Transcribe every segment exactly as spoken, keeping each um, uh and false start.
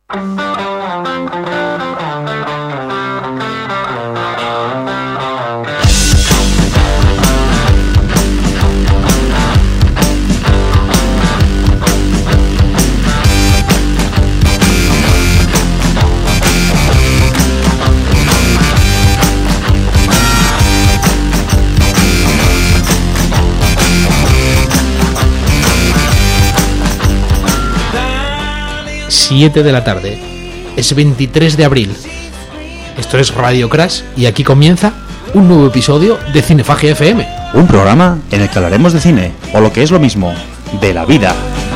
siete de la tarde. Es veintitrés de abril. Esto es Radio Crash y aquí comienza un nuevo episodio de Cinefagia F M. Un programa en el que hablaremos de cine, o lo que es lo mismo, de la vida.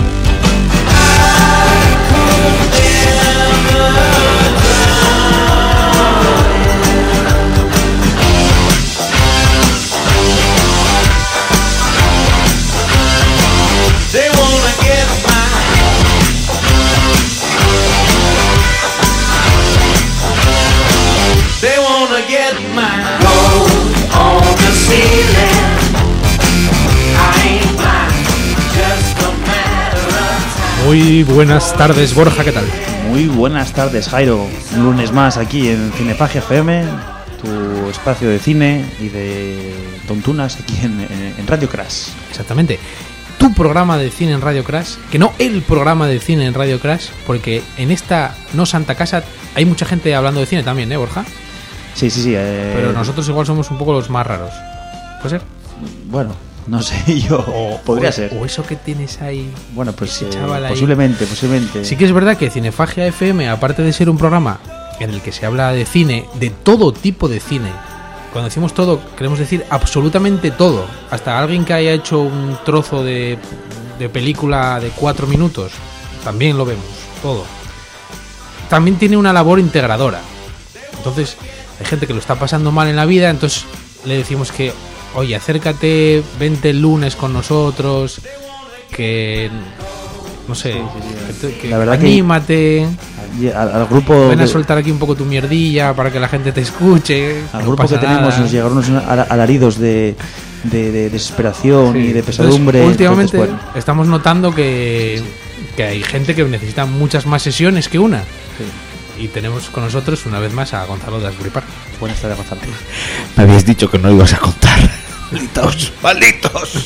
Muy buenas tardes, Borja, ¿qué tal? Muy buenas tardes, Jairo. Un lunes más aquí en Cinefagia F M, tu espacio de cine y de tontunas aquí en, en, en Radio Crash. Exactamente. Tu programa de cine en Radio Crash, que no el programa de cine en Radio Crash, porque en esta no santa casa hay mucha gente hablando de cine también, ¿eh, Borja? Sí, sí, sí. Eh... Pero nosotros igual somos un poco los más raros. ¿Puede ser? Bueno, no sé, yo. O, Podría o, ser. O eso que tienes ahí. Bueno, pues eh, posiblemente, posiblemente. Sí que es verdad que Cinefagia F M, aparte de ser un programa en el que se habla de cine, de todo tipo de cine, cuando decimos todo, queremos decir absolutamente todo. Hasta alguien que haya hecho un trozo de, de película de cuatro minutos, también lo vemos, todo. También tiene una labor integradora. Entonces, hay gente que lo está pasando mal en la vida, entonces le decimos que, oye, acércate, vente el lunes con nosotros, que, no sé, sí, sí, sí. que, que la verdad anímate, que al, al grupo ven a soltar aquí un poco tu mierdilla para que la gente te escuche. Al grupo que tenemos nada. Nos llegaron unos alaridos de, de, de desesperación, sí, y de pesadumbre. Entonces, últimamente entonces, bueno. estamos notando que, que hay gente que necesita muchas más sesiones que una. Sí. Y tenemos con nosotros una vez más a Gonzalo de Asbury Park. Buenas tardes, Gonzalo. Me habías dicho que no ibas a contar. Malditos, malditos.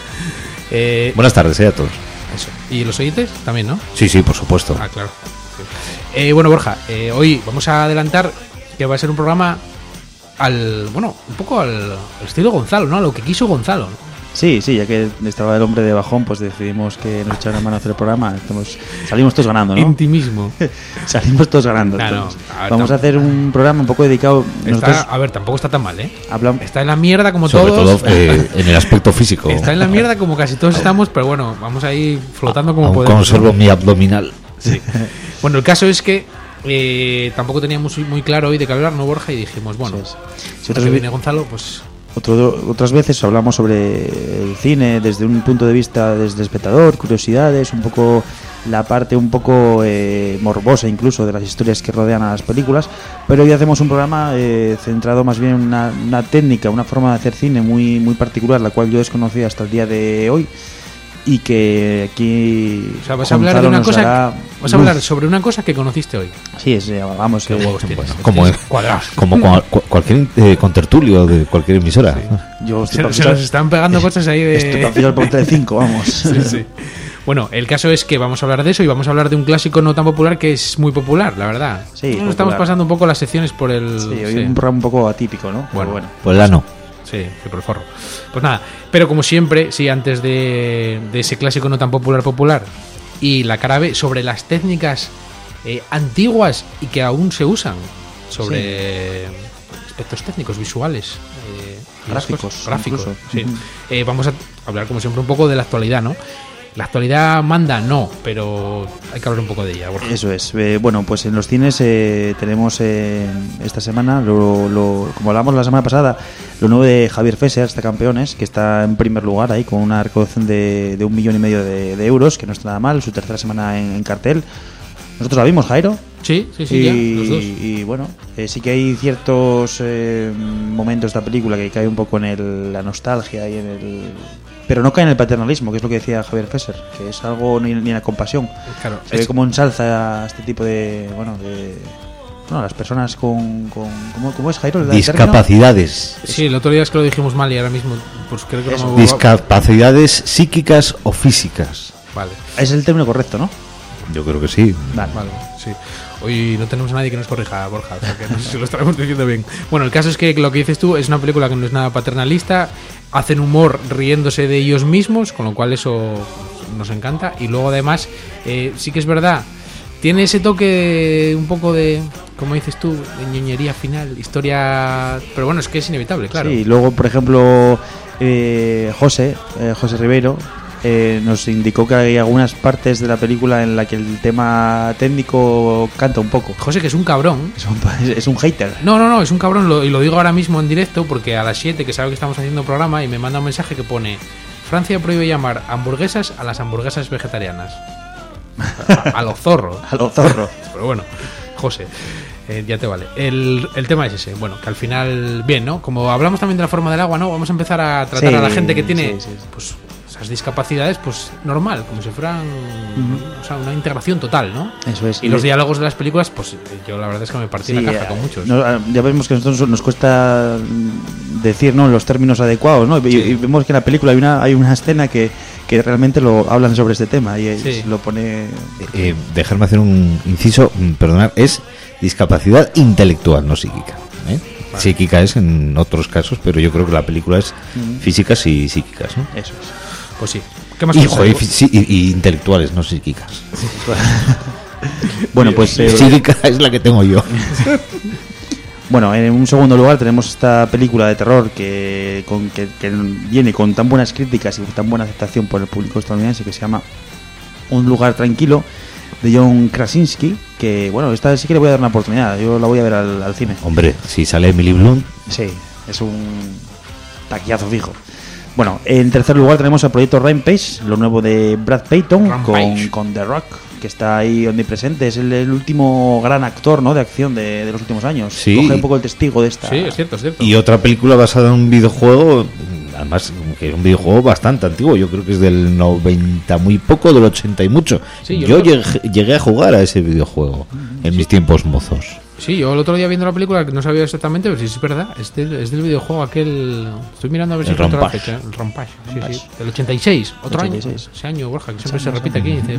eh, Buenas tardes eh, a todos. Eso. ¿Y los oyentes también, no? Sí, sí, por supuesto. Ah, claro. Sí. Eh, bueno, Borja, eh, hoy vamos a adelantar que va a ser un programa al, bueno, un poco al, al estilo Gonzalo, ¿no? A lo que quiso Gonzalo, ¿no? Sí, sí, ya que estaba el hombre de bajón, pues decidimos que nos echara una mano a hacer el programa. Estamos, salimos todos ganando, ¿no? Intimismo. Salimos todos ganando. No, no, a ver, vamos a hacer un programa un poco dedicado. Está, nosotros, a ver, tampoco está tan mal, ¿eh? Hablam- está en la mierda como Sobre todos. Sobre todo eh, en el aspecto físico. Está en la mierda como casi todos estamos, pero bueno, vamos ahí flotando como Aún podemos. Conservo mi abdominal. Sí. Bueno, el caso es que eh, tampoco teníamos muy claro hoy de qué hablar, ¿no, Borja? Y dijimos, bueno, sí, si otra vez viene Gonzalo, pues... Otro, otras veces hablamos sobre el cine desde un punto de vista desde espectador, curiosidades, un poco la parte un poco eh, morbosa incluso de las historias que rodean a las películas, pero hoy hacemos un programa eh, centrado más bien en una, una técnica, una forma de hacer cine muy, muy particular, la cual yo desconocía hasta el día de hoy. Y que aquí o sea, vas a hablar de una cosa hará... vas a hablar sobre una cosa que conociste hoy. Sí, es, vamos, qué eh, huevos tienes, bueno, como es, como cual, cualquier eh, contertulio de cualquier emisora. Sí. Yo se, se nos están pegando cosas ahí de esto para el ponte de cinco, vamos. Sí, sí. Bueno, el caso es que vamos a hablar de eso y vamos a hablar de un clásico no tan popular que es muy popular, la verdad. Sí, nos popular. Estamos pasando un poco las secciones por el sí, hoy sí. un programa un poco atípico, ¿no? Bueno, bueno. Por el ano. Sí, sí, por el forro. Pues nada, pero como siempre, sí, antes de, de ese clásico no tan popular popular y la cara B, sobre las técnicas eh, antiguas y que aún se usan, sobre sí. aspectos técnicos, visuales, eh, gráficos, gráficos sí. uh-huh. eh, vamos a hablar como siempre un poco de la actualidad, ¿no? La actualidad manda, no, pero hay que hablar un poco de ella. Borja. Eso es. Eh, bueno, pues en los cines eh, tenemos eh, esta semana, lo, lo, como hablamos la semana pasada, lo nuevo de Javier Fesser, este Campeones, que está en primer lugar ahí con una recaudación de, de un millón y medio de, de euros, que no está nada mal, su tercera semana en, en cartel. Nosotros la vimos, Jairo. Sí, sí, sí, y, ya, los dos. Y bueno, eh, sí que hay ciertos eh, momentos de esta película que cae un poco en el, la nostalgia y en el... pero no cae en el paternalismo, que es lo que decía Javier Fesser, que es algo ni, ni en la compasión. Claro, se es... ve como ensalza a este tipo de, bueno, de, bueno, las personas con, con ¿cómo, cómo es, Jairo? Discapacidades. Sí, el otro día es que lo dijimos mal y ahora mismo pues creo que Eso, no... Discapacidades psíquicas o físicas. Vale. Es el término correcto, ¿no? Yo creo que sí. Vale, vale, sí. Hoy no tenemos a nadie que nos corrija, Borja, o sea que no sé si lo estaremos diciendo bien. Bueno, el caso es que lo que dices tú es una película que no es nada paternalista, hacen humor riéndose de ellos mismos, con lo cual eso nos encanta. Y luego además, eh, sí que es verdad, tiene ese toque un poco de, como dices tú, de ñoñería final, historia... Pero bueno, es que es inevitable, claro. Sí, luego, por ejemplo, eh, José, eh, José Ribeiro... Eh, nos indicó que hay algunas partes de la película en la que el tema técnico canta un poco. José, que es un cabrón. Es un, es un hater. No, no, no, es un cabrón, lo, y lo digo ahora mismo en directo porque a las siete, que sabe que estamos haciendo programa, y me manda un mensaje que pone: Francia prohíbe llamar hamburguesas a las hamburguesas vegetarianas. A, a lo zorro. A lo zorro. Pero bueno, José, eh, ya te vale. El, el tema es ese, bueno, que al final, bien, ¿no? Como hablamos también de la forma del agua, ¿no? Vamos a empezar a tratar sí, a la gente que tiene... Sí, sí, sí. Pues esas discapacidades, pues normal, como si fueran uh-huh. o sea, una integración total, ¿no? Eso es. Y los diálogos de las películas, pues yo la verdad es que me partí sí, la caja con muchos. No, ya vemos que a nosotros nos cuesta decir, ¿no?, los términos adecuados, ¿no? Sí. Y, y vemos que en la película hay una hay una escena que, que realmente lo hablan sobre este tema y sí. lo pone... Eh, dejarme hacer un inciso, perdonad, es discapacidad intelectual, no psíquica, ¿eh? Vale. Psíquica es en otros casos, pero yo creo que la película es uh-huh. físicas y psíquicas, ¿no? Eso es. Pues sí. ¿Qué más y, joder, sí, y, y intelectuales, no psíquicas. Bueno, pues... Eh, psíquica es la que tengo yo. Bueno, en un segundo lugar tenemos esta película de terror que, con, que, que viene con tan buenas críticas y con tan buena aceptación por el público estadounidense, que se llama Un lugar tranquilo, de John Krasinski, que, bueno, esta sí que le voy a dar una oportunidad. Yo la voy a ver al, al cine. Hombre, si sale Emily Blunt... Sí, es un taquillazo fijo. Bueno, en tercer lugar tenemos el proyecto Rampage, lo nuevo de Brad Payton con, con The Rock, que está ahí omnipresente. Es el, el último gran actor, ¿no?, de acción de, de los últimos años. Sí. Coge un poco el testigo de esta... Sí, es cierto, es cierto. Y otra película basada en un videojuego, además que es un videojuego bastante antiguo. Yo creo que es del noventa muy poco, del ochenta y mucho. Sí, yo yo llegué, llegué a jugar a ese videojuego en sí. mis tiempos mozos. Sí, yo el otro día viendo la película no sabía exactamente, pero sí es verdad, es del, es del videojuego aquel... Estoy mirando a ver si encuentro la fecha. El Rampage, sí, sí, del ochenta y seis, otro ochenta y seis. Año. Ese año, Borja, que siempre se repite aquí. Dice,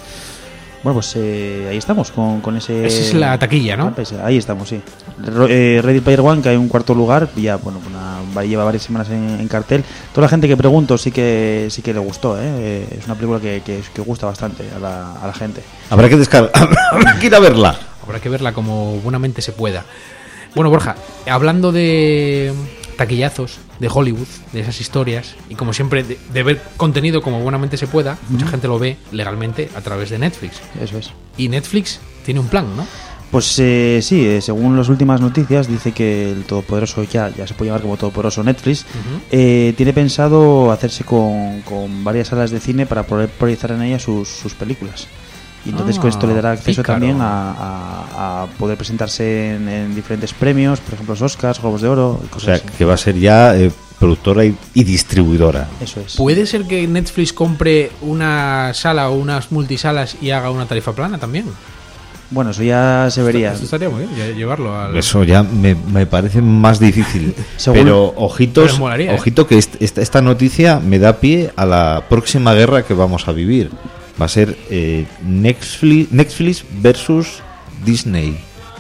bueno, pues eh, ahí estamos con, con ese... Esa es la taquilla, ¿no? Ahí estamos, sí. Eh, Ready Player One, que hay un cuarto lugar, ya, bueno, una, lleva varias semanas en, en cartel. Toda la gente que pregunto sí que sí que le gustó, ¿eh? Es una película que, que, que gusta bastante a la, a la gente. Habrá que descargar, habrá que ir a verla. Habrá que verla como buenamente se pueda. Bueno, Borja, hablando de taquillazos de Hollywood, de esas historias, y como siempre de, de ver contenido como buenamente se pueda, uh-huh. mucha gente lo ve legalmente a través de Netflix. Eso es. Y Netflix tiene un plan, ¿no? Pues eh, sí, eh, según las últimas noticias dice que el todopoderoso, ya, ya se puede llamar como todopoderoso Netflix, uh-huh. eh, tiene pensado hacerse con, con varias salas de cine para poder proyectar en ellas sus, sus películas. Y entonces ah, con esto le dará acceso pícaro. también a, a, a poder presentarse en, en diferentes premios, por ejemplo los Oscars, Globos de Oro y cosas O sea, así. que va a ser ya eh, productora y, y distribuidora. Eso es. ¿Puede ser que Netflix compre una sala o unas multisalas y haga una tarifa plana también? Bueno, eso ya se vería. Esto estaría muy bien, llevarlo al... Eso ya me, me parece más difícil. Pero ojitos, Pero molaría, ojito que est, esta, esta noticia me da pie a la próxima guerra que vamos a vivir. Va a ser eh, Netflix, Netflix versus Disney.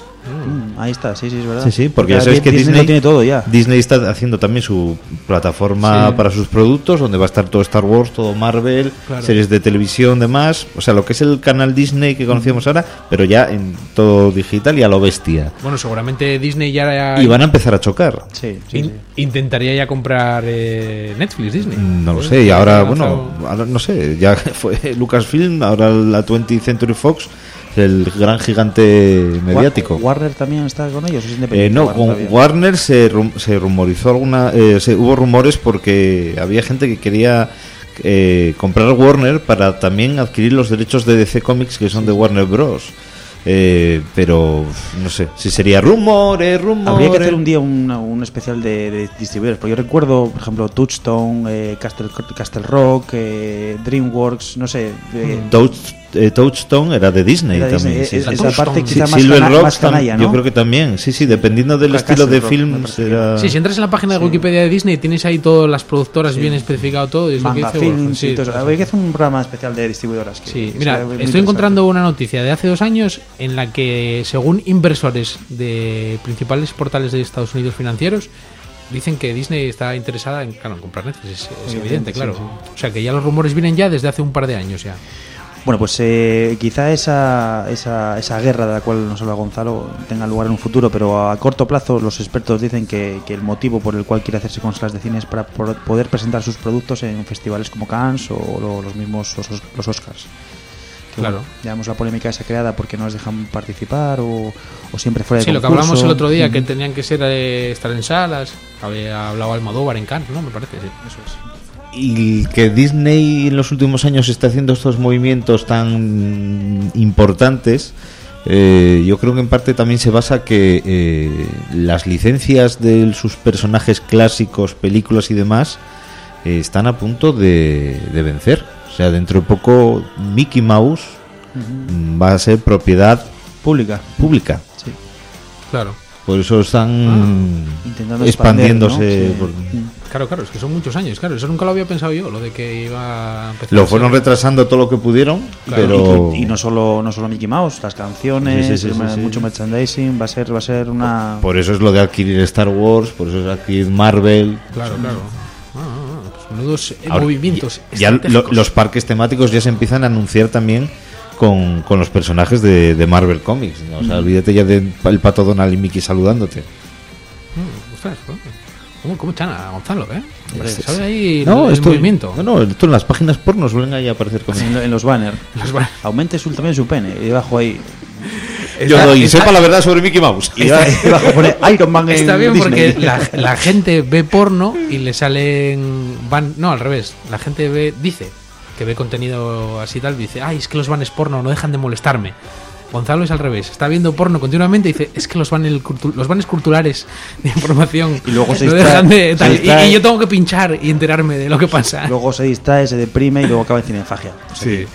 Mm, ahí está, sí, sí, es verdad. Sí, sí, porque ya, ya sabéis que Disney, Disney lo tiene todo ya. Disney está haciendo también su plataforma sí. para sus productos, donde va a estar todo Star Wars, todo Marvel, claro. series de televisión, demás. O sea, lo que es el canal Disney que conocíamos ahora, pero ya en todo digital y a lo bestia. Bueno, seguramente Disney ya... Y van a empezar a chocar. Sí, sí, In- sí. Intentaría ya comprar eh, Netflix, Disney. No lo sé, y ahora, bueno, ahora no sé, ya fue Lucasfilm, ahora la twentieth Century Fox, el gran gigante mediático. ¿Warner también está con ellos? ¿Es eh, no, con Warner, Warner se, rum, se rumorizó alguna, eh, se, hubo rumores porque había gente que quería eh, comprar Warner para también adquirir los derechos de D C Comics que son de Warner Bros. Eh, pero no sé si sería rumores, rumores. Habría que hacer un día un, un especial de, de distribuidores, porque yo recuerdo, por ejemplo, Touchstone, eh, Castle, Castle Rock, eh, DreamWorks, no sé. Eh, Touch, eh, Touchstone era de Disney era también. Disney, Sí, esa parte quizá sí, más, Silver cana, Rock, más canalla, ¿no? Yo creo que también, sí, sí, dependiendo del Castle estilo de Rock, film. Será... Sí, si entras en la página de Sí. Wikipedia de Disney, tienes ahí todas las productoras Sí. bien especificado todo. Y es lo que Manga dice Borja, Films sí, y todo eso. todo Habría que hacer un programa especial de distribuidoras. Que, Sí, que mira, sea muy estoy interesante. encontrando una noticia de hace dos años en la que, según inversores de principales portales de Estados Unidos financieros, dicen que Disney está interesada en, claro, en comprar Netflix. Es, es evidente, sí, claro. sí. O sea, que ya los rumores vienen ya desde hace un par de años ya. Bueno, pues eh, quizá esa, esa, esa guerra de la cual nos habla Gonzalo tenga lugar en un futuro, pero a corto plazo los expertos dicen que, que el motivo por el cual quiere hacerse con salas de cine es para por- poder presentar sus productos en festivales como Cannes o lo- los mismos los, los Oscars. Que, Claro. bueno, ya vemos la polémica esa creada porque no nos dejan participar o, o siempre fuera de Sí, lo que concurso. hablamos el otro día, que Ujú. tenían que ser eh, estar en salas. Había hablado Almodóvar en Cannes, ¿no? Me parece, sí. Eso es. Y que Disney en los últimos años está haciendo estos movimientos tan importantes, eh, yo creo que en parte también se basa que eh, las licencias de sus personajes clásicos, películas y demás, eh, están a punto de, de vencer. O sea, dentro de poco Mickey Mouse Ujú. va a ser propiedad Pública. pública. Sí. Claro. Por eso están Intentando expandiéndose. expandir, ¿no? por- Sí. Mm. Claro, claro, es que son muchos años, claro. Eso nunca lo había pensado yo, lo de que iba a empezar. Lo a fueron ser- retrasando todo lo que pudieron, Claro. pero Y, y no solo no solo Mickey Mouse, las canciones, Sí, sí, sí, sí, ma- sí. mucho merchandising, va a ser va a ser una por eso es lo de adquirir Star Wars, por eso es adquirir Marvel. Claro, claro. Ah, ah, ah, pues menudos eh, Ahora, movimientos ya, ya lo- estratégicos. los parques temáticos ya se empiezan a anunciar también con, con los personajes de, de Marvel Comics, ¿no? O sea, olvídate ya del pato Donald y Mickey saludándote. Mm, ostras, ¿cómo, cómo echan a Gonzalo, eh? Hombre, ¿Sabe ahí No, el esto, movimiento? no, no, esto en las páginas porno suelen ahí aparecer cómics. en, lo- en los banners. Los va- Aumente su, también su pene y debajo ahí Yo Está- doy, está- sepa la verdad sobre Mickey Mouse. Y está- ya- debajo pone Iron Man en Está bien Disney. porque la, la gente ve porno y le salen van no al revés, la gente ve dice que ve contenido así tal, dice, ay, es que los banners porno no dejan de molestarme. Gonzalo es al revés, está viendo porno continuamente y dice, es que los banners cultu- los banners culturales de información Y luego se no distrae- dejan de se tal, y- distrae. y, yo tengo que pinchar y enterarme de lo que pasa. Luego se distrae, se deprime y luego acaba en cinefagia. O sea, Sí.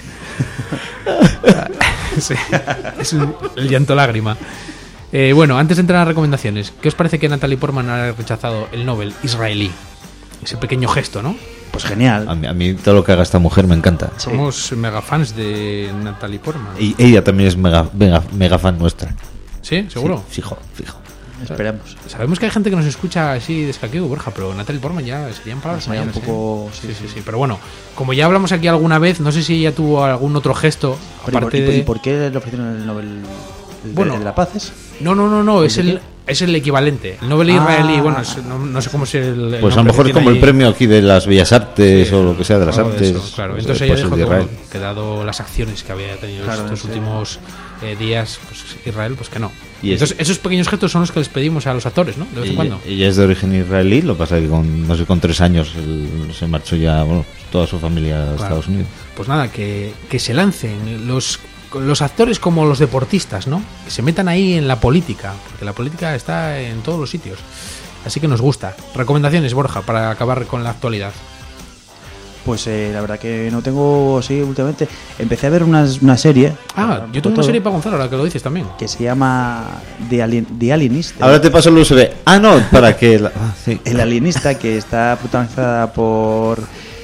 Sí, es un- el llanto lágrima. Eh, bueno, antes de entrar a las recomendaciones, ¿qué os parece que Natalie Portman haya rechazado el Nobel israelí? Ese pequeño gesto, ¿no? Pues genial. a, mí, a mí todo lo que haga esta mujer me encanta. Sí. Somos mega fans de Natalie Portman. Y ella también es mega, mega, mega fan nuestra. ¿Sí? ¿Seguro? Sí, fijo, fijo. Esperemos. Sabemos que hay gente que nos escucha así de escaqueo, Borja, pero Natalie Portman ya serían palabras Sería un mayores, poco- ¿eh? sí, Sí, sí, sí. sí. Pero bueno, como ya hablamos aquí alguna vez, no sé si ella tuvo algún otro gesto, Pero ¿y por- aparte ¿y, por, de... y por qué le ofrecieron el Nobel el de- Bueno. el de la Paz? ¿Es? No, no, no, no, es ¿De el, es el equivalente. El Nobel Ah. israelí, bueno, es- no, no sé cómo es el... el Pues a lo nombre mejor que es como tiene el ahí. premio aquí de las bellas artes Sí, o lo que sea de las algo de artes. eso, claro. Pues, Entonces eh, ella pues el dijo de que, Israel. bueno, que dado las acciones que había tenido Claro, estos sí. últimos eh, días, pues Israel, pues que no. Y es- Entonces esos pequeños gestos son los que les pedimos a los actores, ¿no? De vez en Ella, cuando. ella es de origen israelí, lo que pasa es que con, no sé, con tres años él se marchó ya, bueno, toda su familia a Claro. Estados Unidos. Pues nada, que, que se lancen los, los actores como los deportistas, ¿no? Que se metan ahí en la política, porque la política está en todos los sitios. Así que nos gusta. Recomendaciones, Borja, para acabar con la actualidad. Pues eh, la verdad que no tengo, sí, últimamente. Empecé a ver una, una serie. Ah, yo tengo una todo, serie para Gonzalo, ahora que lo dices también. que se llama The, Alien, The Alienista. Ahora te paso el U S B. Ah, no, para que... la- ah, sí. El Alienista, que está protagonizada por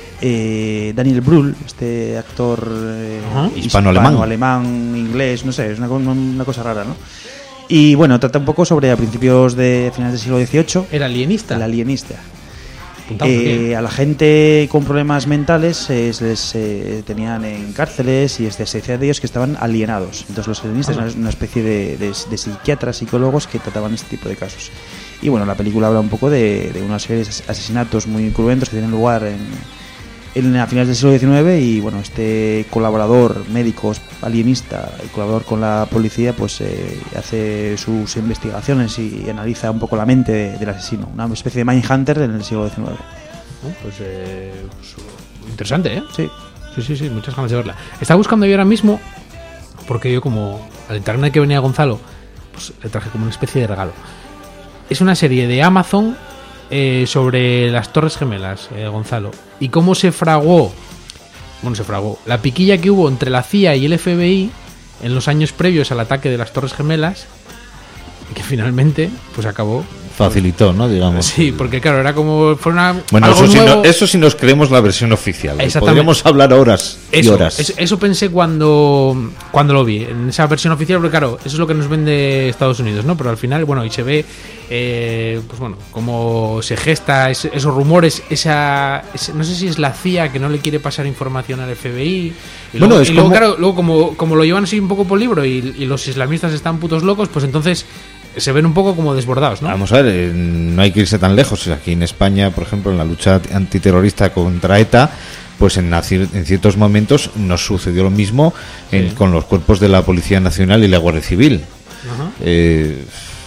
eh, Daniel Brühl, este actor eh, Ajá. Hispano-alemán. alemán, inglés, no sé, es una, co- una cosa rara, ¿no? Y bueno, trata un poco sobre a principios de finales del siglo dieciocho, El alienista. el alienista. Apuntado por Eh, aquí. a la gente con problemas mentales eh, se les eh, tenían en cárceles y se decía de ellos que estaban alienados. Entonces los alienistas Ah. eran una especie de, de- de psiquiatras, psicólogos que trataban este tipo de casos. Y bueno, la película habla un poco de, de una serie de ases- asesinatos muy cruentos que tienen lugar en, en a finales del siglo diecinueve y bueno, este colaborador médico alienista y colaborador con la policía pues eh, hace sus investigaciones y analiza un poco la mente de- del asesino, una especie de Mindhunter en el siglo diecinueve. Oh, pues, eh, pues, interesante, ¿eh? Sí. Sí, sí, sí, muchas ganas de verla. Estaba buscando yo ahora mismo, porque yo como al internet que venía Gonzalo, pues le traje como una especie de regalo. Es una serie de Amazon eh, sobre las Torres Gemelas, eh, Gonzalo, y cómo se fraguó, bueno, se fraguó, la piquilla que hubo entre la C I A y el F B I en los años previos al ataque de las Torres Gemelas, que finalmente pues acabó. Facilitó, ¿no? Digamos. Sí, porque claro, era como fue una bueno, algo eso, nuevo. Si no, eso si nos creemos la versión oficial. Podríamos hablar horas y eso, horas. Eso, eso pensé cuando cuando lo vi, en esa versión oficial, porque claro, eso es lo que nos vende Estados Unidos, ¿no? Pero al final, bueno, y se ve, eh, pues bueno, cómo se gesta es, esos rumores, esa, ese, no sé si es la C I A que no le quiere pasar información al F B I. Y luego, bueno, es y luego como... claro, luego como, como lo llevan así un poco por libro y, y los islamistas están putos locos, pues entonces se ven un poco como desbordados, ¿no? Vamos a ver, eh, no hay que irse tan lejos. Aquí en España, por ejemplo, en la lucha antiterrorista contra ETA, pues en, en ciertos momentos nos sucedió lo mismo en, sí. con los cuerpos de la Policía Nacional y la Guardia Civil. Uh-huh. Eh,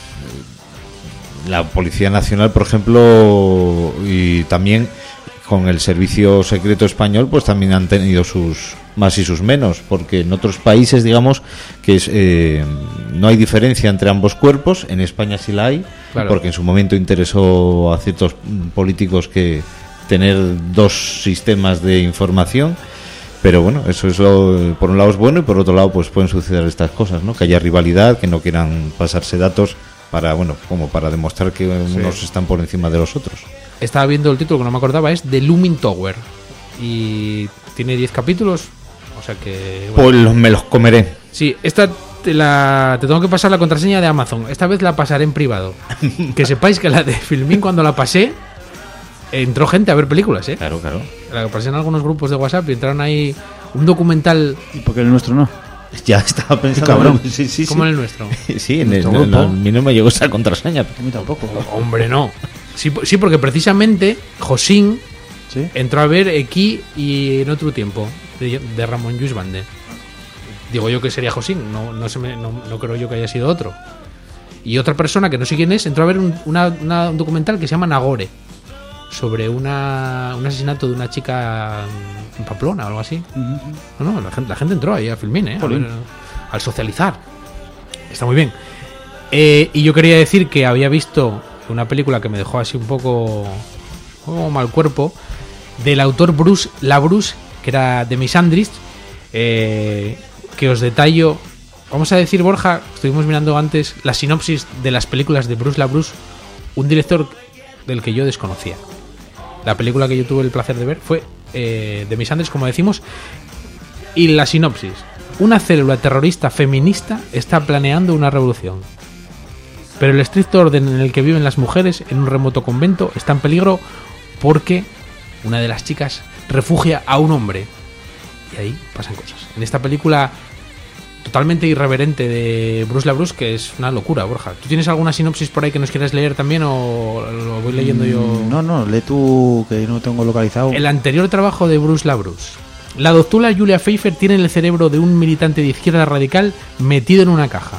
la Policía Nacional, por ejemplo, y también con el Servicio Secreto Español, pues también han tenido sus más y sus menos, porque en otros países, digamos, que es, eh, no hay diferencia entre ambos cuerpos. En España sí la hay, claro. Porque en su momento interesó a ciertos políticos que tener dos sistemas de información, pero bueno, eso es lo, por un lado es bueno y por otro lado pues pueden suceder estas cosas, ¿no? Que haya rivalidad, que no quieran pasarse datos para, bueno, como para demostrar que sí. unos están por encima de los otros. Estaba viendo el título que no me acordaba, es The Looming Tower y tiene diez capítulos. O sea que... Bueno. Pues me los comeré. Sí, esta te, la, te tengo que pasar la contraseña de Amazon. Esta vez la pasaré en privado. Que sepáis que la de Filmin, cuando la pasé, entró gente a ver películas, ¿eh? Claro, claro. La pasé en algunos grupos de WhatsApp y entraron ahí un documental... ¿Y por qué el nuestro no? Ya estaba pensando... Cabrón. Sí, sí, ¿Cómo sí. en el nuestro? Sí, en el, no, no, a mí no me llegó esa contraseña. A mí tampoco. Hombre, no. Sí, sí, porque precisamente Josín ¿sí? entró a ver Aquí y en otro tiempo. De, de Ramón Lluís Bande. Digo yo que sería Josín, no, no, se me, no, no creo yo que haya sido otro. Y otra persona que no sé quién es entró a ver un, una, una, un documental que se llama Nagore, sobre una, un asesinato de una chica en Pamplona o algo así. Uh-huh. No, no, la gente, la gente entró ahí a Filmin, ¿eh? A ver, al socializar. Está muy bien. Eh, y yo quería decir que había visto una película que me dejó así un poco, un poco mal cuerpo, del autor Bruce LaBruce, que era de Misandris, eh, que os detallo. Vamos a decir, Borja, estuvimos mirando antes la sinopsis de las películas de Bruce LaBruce, un director del que yo desconocía. La película que yo tuve el placer de ver fue eh, de Misandris, como decimos, y la sinopsis: una célula terrorista feminista está planeando una revolución, pero el estricto orden en el que viven las mujeres en un remoto convento está en peligro porque una de las chicas refugia a un hombre. Y ahí pasan cosas. En esta película totalmente irreverente de Bruce LaBruce, que es una locura, Borja. ¿Tú tienes alguna sinopsis por ahí que nos quieras leer también o lo voy leyendo yo? No, no, lee tú, que no tengo localizado. El anterior trabajo de Bruce LaBruce. La doctora Julia Pfeiffer tiene el cerebro de un militante de izquierda radical metido en una caja.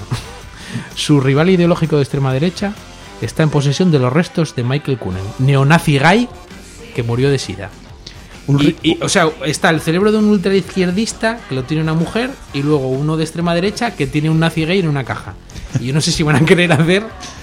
Su rival ideológico de extrema derecha está en posesión de los restos de Michael Coonan, neonazi gay que murió de sida. Y, y, o sea, está el cerebro de un ultraizquierdista que lo tiene una mujer y luego uno de extrema derecha que tiene un nazi gay en una caja. Y yo no sé si van a querer hacer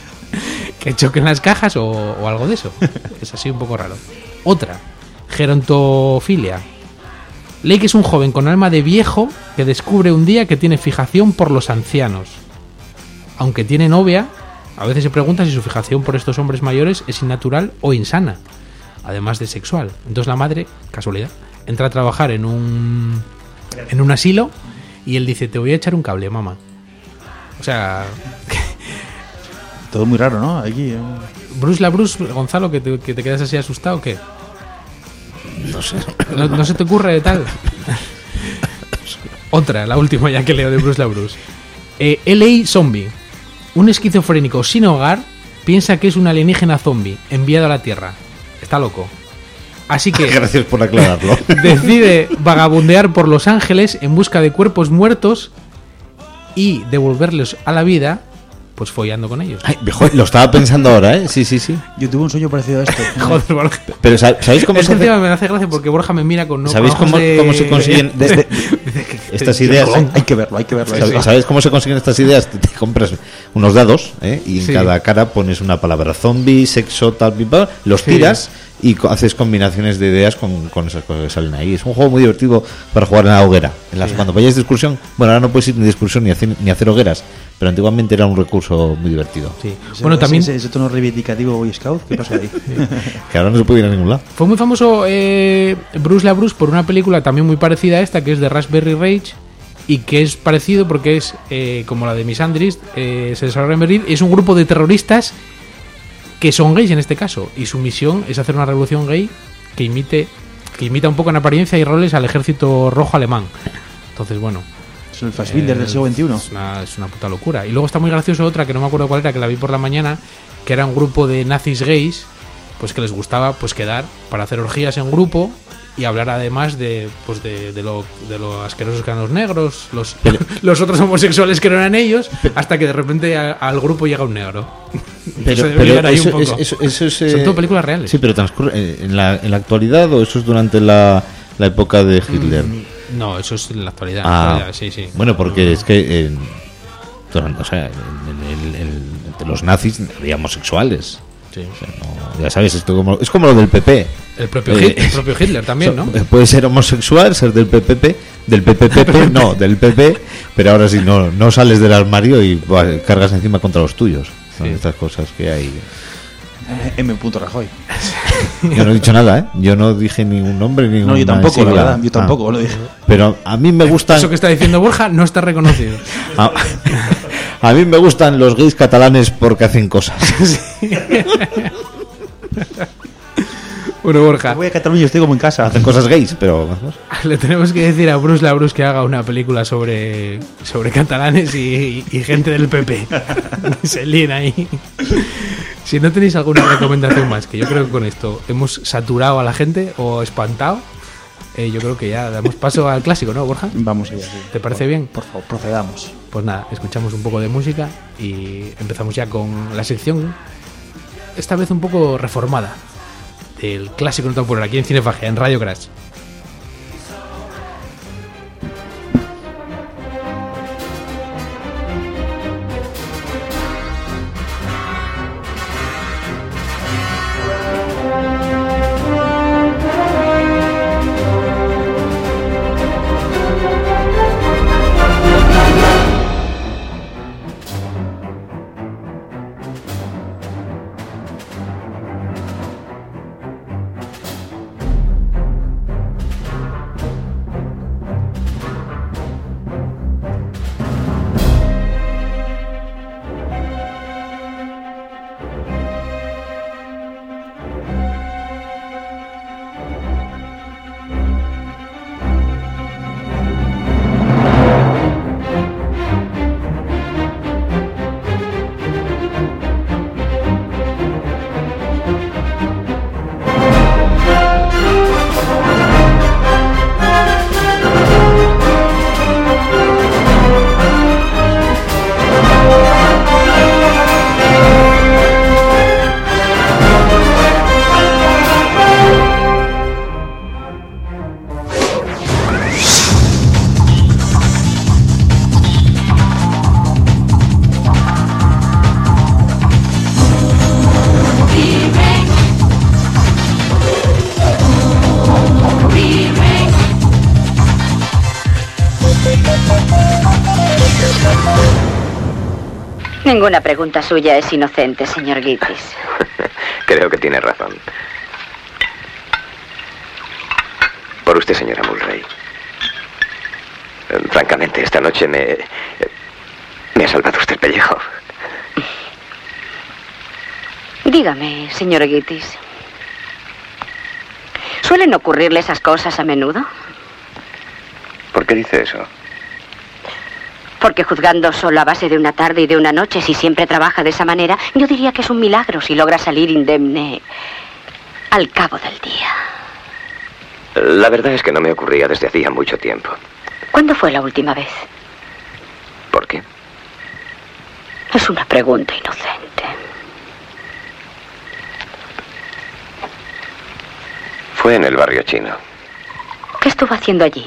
que choquen las cajas o, o algo de eso. Es así un poco raro. Otra, gerontofilia. Lake es un joven con alma de viejo que descubre un día que tiene fijación por los ancianos. Aunque tiene novia, a veces se pregunta si su fijación por estos hombres mayores es innatural o insana, además de sexual. Entonces la madre, casualidad, entra a trabajar en un en un asilo y él dice: te voy a echar un cable, mamá. O sea... todo muy raro, ¿no? Aquí, ¿eh? Bruce LaBruce, Gonzalo, que te, que te quedas así asustado, ¿qué? No sé. ¿No, no se te ocurre tal? Otra, la última ya que leo de Bruce LaBruce. Eh, L A Zombie. Un esquizofrénico sin hogar piensa que es un alienígena zombie enviado a la Tierra. Está loco. Así que... gracias por aclararlo. Decide vagabundear por Los Ángeles en busca de cuerpos muertos y devolverlos a la vida, pues follando con ellos. Ay, joder, lo estaba pensando ahora, ¿eh? Sí, sí, sí. Yo tuve un sueño parecido a esto. Joder, Borja. Pero ¿sabéis cómo es se que hace? me hace gracia porque Borja me mira con no ¿Sabéis con cómo, de... cómo se consiguen de, de, estas ideas? Hay que verlo, hay que verlo. ¿Sabéis, ¿Sabéis cómo se consiguen estas ideas? Te, te compras unos dados, ¿eh? Y en sí. cada cara pones una palabra: zombie, sexo, tal, tal, los tiras. Sí. Y haces combinaciones de ideas con, con esas cosas que salen ahí. Es un juego muy divertido para jugar en la hoguera. En las, sí. Cuando vayáis de excursión, bueno, ahora no puedes ir ni de excursión ni hacer, ni hacer hogueras, pero antiguamente era un recurso muy divertido. Sí. Bueno, también ese, ese tono reivindicativo Boy Scout, ¿qué pasa ahí? Que ahora no se puede ir a ningún lado. Fue muy famoso eh, Bruce LaBruce por una película también muy parecida a esta, que es de Raspberry Rage, y que es parecido porque es eh, como la de Misandries, eh, se desarrolla en Berlín. Es un grupo de terroristas que son gays en este caso, y su misión es hacer una revolución gay que imite que imita un poco en apariencia y roles al ejército rojo alemán. Entonces, bueno, es el Fassbinder eh, del siglo veintiuno. Es una, es una puta locura. Y luego está muy gracioso otra, que no me acuerdo cuál era, que la vi por la mañana, que era un grupo de nazis gays, pues que les gustaba pues quedar para hacer orgías en grupo y hablar además de pues de, de lo de lo asquerosos que eran los negros, los, los otros homosexuales que no eran ellos, hasta que de repente a, al grupo llega un negro. Pero, pero eso, un poco. Eso, eso, eso es, son todo películas reales. Sí, pero transcurre en la, en la actualidad, o eso es durante la, la época de Hitler. Mm, no, eso es en la actualidad. Ah, actualidad sí, sí. Bueno, porque no, es que en, o sea, en, en, en, entre los nazis había homosexuales. Sí. O sea, no, ya sabes, esto como, es como lo del P P. El propio, eh, Hitler, el propio Hitler también, ¿no? Puede ser homosexual, ser del P P P, del P P P, no, del P P, pero ahora sí, no, no sales del armario y bah, cargas encima contra los tuyos. Son sí. Estas cosas que hay. M. Rajoy. Yo no he dicho nada, ¿eh? Yo no dije ningún nombre, ni No, yo tampoco, sigla. La verdad, yo tampoco ah. lo dije. Pero a mí me gustan... Eso que está diciendo Borja no está reconocido. A, a mí me gustan los gays catalanes porque hacen cosas. Sí. Bueno, Borja. Voy a Cataluña y estoy como en casa. Hacen cosas gays, pero... Le tenemos que decir a Bruce LaBruce que haga una película sobre sobre catalanes y, y, y gente del P P. Se líen ahí. Si no tenéis alguna recomendación más, que yo creo que con esto hemos saturado a la gente o espantado, eh, yo creo que ya damos paso al clásico, ¿no, Borja? Vamos allá, sí. ¿Te parece por, bien? Por favor, procedamos. Pues nada, escuchamos un poco de música y empezamos ya con la sección, esta vez un poco reformada, del clásico no tan popular, aquí en Cinefagia, en Radio Crash. Ninguna pregunta suya es inocente, señor Gittes. Creo que tiene razón. Por usted, señora Mulray. Francamente, esta noche me... me ha salvado usted el pellejo. Dígame, señor Gittes. ¿Suelen ocurrirle esas cosas a menudo? ¿Por qué dice eso? Porque juzgando solo a base de una tarde y de una noche, si siempre trabaja de esa manera, yo diría que es un milagro si logra salir indemne al cabo del día. La verdad es que no me ocurría desde hacía mucho tiempo. ¿Cuándo fue la última vez? ¿Por qué? Es una pregunta inocente. Fue en el barrio chino. ¿Qué estuvo haciendo allí?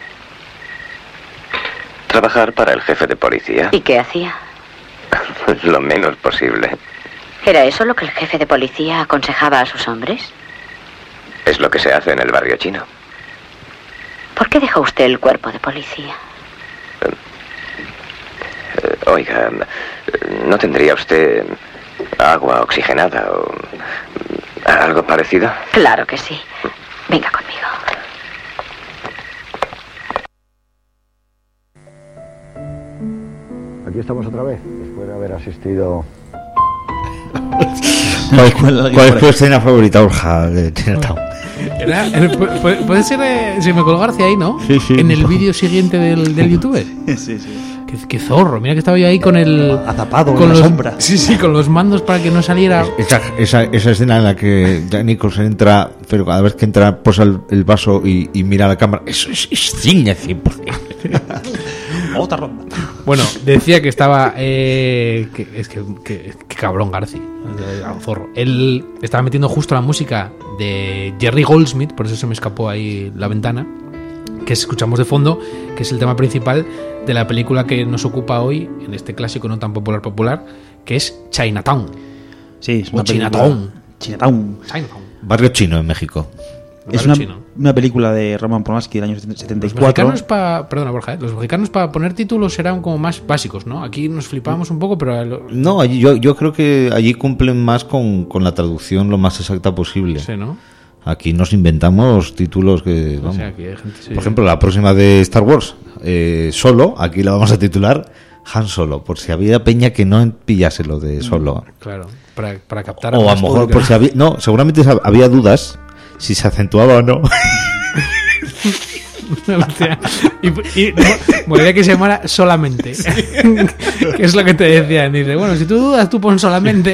Trabajar para el jefe de policía. ¿Y qué hacía? Lo menos posible. ¿Era eso lo que el jefe de policía aconsejaba a sus hombres? Es lo que se hace en el barrio chino. ¿Por qué dejó usted el cuerpo de policía? Eh, eh, oiga, ¿no tendría usted agua oxigenada o algo parecido? Claro que sí. Venga conmigo. Aquí estamos otra vez, después de haber asistido... ¿Cuál, cuál, ¿Cuál es tu escena favorita, Borja, de Chinatown? Era, puede, puede ser, eh, se me colgó García ahí, ¿no? Sí, sí. En el vídeo siguiente del, del youtuber. Sí, sí. Qué, qué zorro, mira que estaba yo ahí con el... Azapado, con en la los, sombra. Sí, sí, con los mandos para que no saliera... Esa, esa, esa escena en la que Jack Nicholson entra, pero cada vez que entra posa el, el vaso y, y mira a la cámara, eso es, es cine cien por ciento. Otra ronda. Bueno, decía que estaba... Eh, que, es que, que, que cabrón García, un zorro. Él estaba metiendo justo la música de Jerry Goldsmith, por eso se me escapó ahí la ventana, que escuchamos de fondo, que es el tema principal de la película que nos ocupa hoy, en este clásico no tan popular popular, que es Chinatown. Sí, es O una Chinatown. Chinatown. Chinatown. Barrio chino en México. Es una, una película de Roman Polanski del año setenta y Los cuatro. mexicanos para, perdona Borja, ¿eh? Los mexicanos para poner títulos eran como más básicos, ¿no? Aquí nos flipábamos un poco, pero lo... No, allí, yo, yo creo que allí cumplen más con, con la traducción lo más exacta posible. Sí, ¿no? Aquí nos inventamos títulos que... O Vamos. sea, aquí hay gente, sí. Por ejemplo, la próxima de Star Wars, eh, Solo, aquí la vamos a titular Han Solo, por si había peña que no pillase lo de Solo. Claro, para, para captar O a lo más mejor público. por si había... No, seguramente había dudas si se acentuaba o no. Hostia. Y, y molaría que se llamara Solamente. Que es lo que te decían. Dice, bueno, si tú dudas, tú pon Solamente.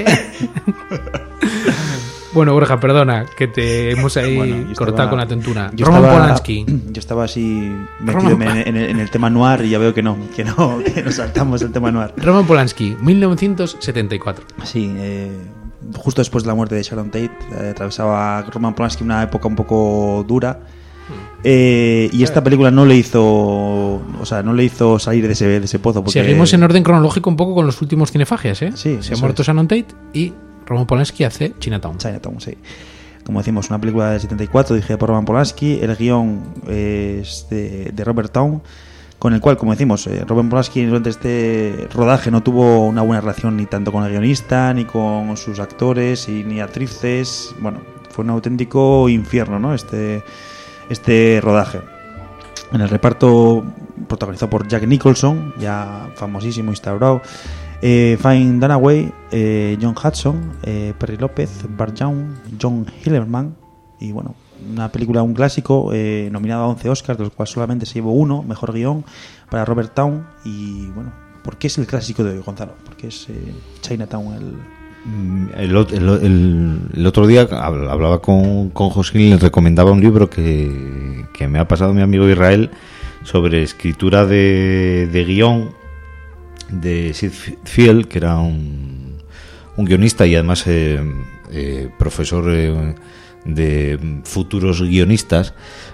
Bueno, Borja, perdona, que te hemos ahí Bueno, yo cortado estaba- con la tentura. yo Roman estaba- Polanski. Yo estaba así metido Roman en, en el, en el tema noir y ya veo que no, que no, que nos saltamos el tema noir. Roman Polanski, mil novecientos setenta y cuatro. Sí, eh, justo después de la muerte de Sharon Tate, eh, atravesaba Roman Polanski una época un poco dura. Eh, y esta película no le hizo, o sea, no le hizo salir de ese, de ese pozo. Porque... Seguimos en orden cronológico un poco con los últimos cinefagias, ¿eh? Sí, se ha eso muerto es. Sharon Tate y Roman Polanski hace Chinatown. Chinatown, sí. Como decimos, una película del setenta y cuatro dirigida por Roman Polanski. El guión eh, es de, de Robert Towne, con el cual, como decimos, eh, Roman Polanski durante este rodaje no tuvo una buena relación ni tanto con el guionista, ni con sus actores, y, ni actrices. Bueno, fue un auténtico infierno, ¿no? Este, este rodaje. En el reparto, protagonizado por Jack Nicholson, ya famosísimo, instaurado, eh, Faye Dunaway, eh, John Hudson, eh, Perry López, Bart Young, John Hillerman. Y bueno, una película, un clásico, eh, nominado a once Oscars, de los cuales solamente se llevó uno, mejor guión, para Robert Towne. Y bueno, ¿por qué es el clásico de hoy, Gonzalo? Porque es eh, Chinatown el... El, ot- el, el, el otro día hab- hablaba con, con José y le recomendaba un libro que, que me ha pasado mi amigo Israel sobre escritura de, de guión de Sid Field, que era un, un guionista y además eh, eh, profesor eh, de futuros guionistas,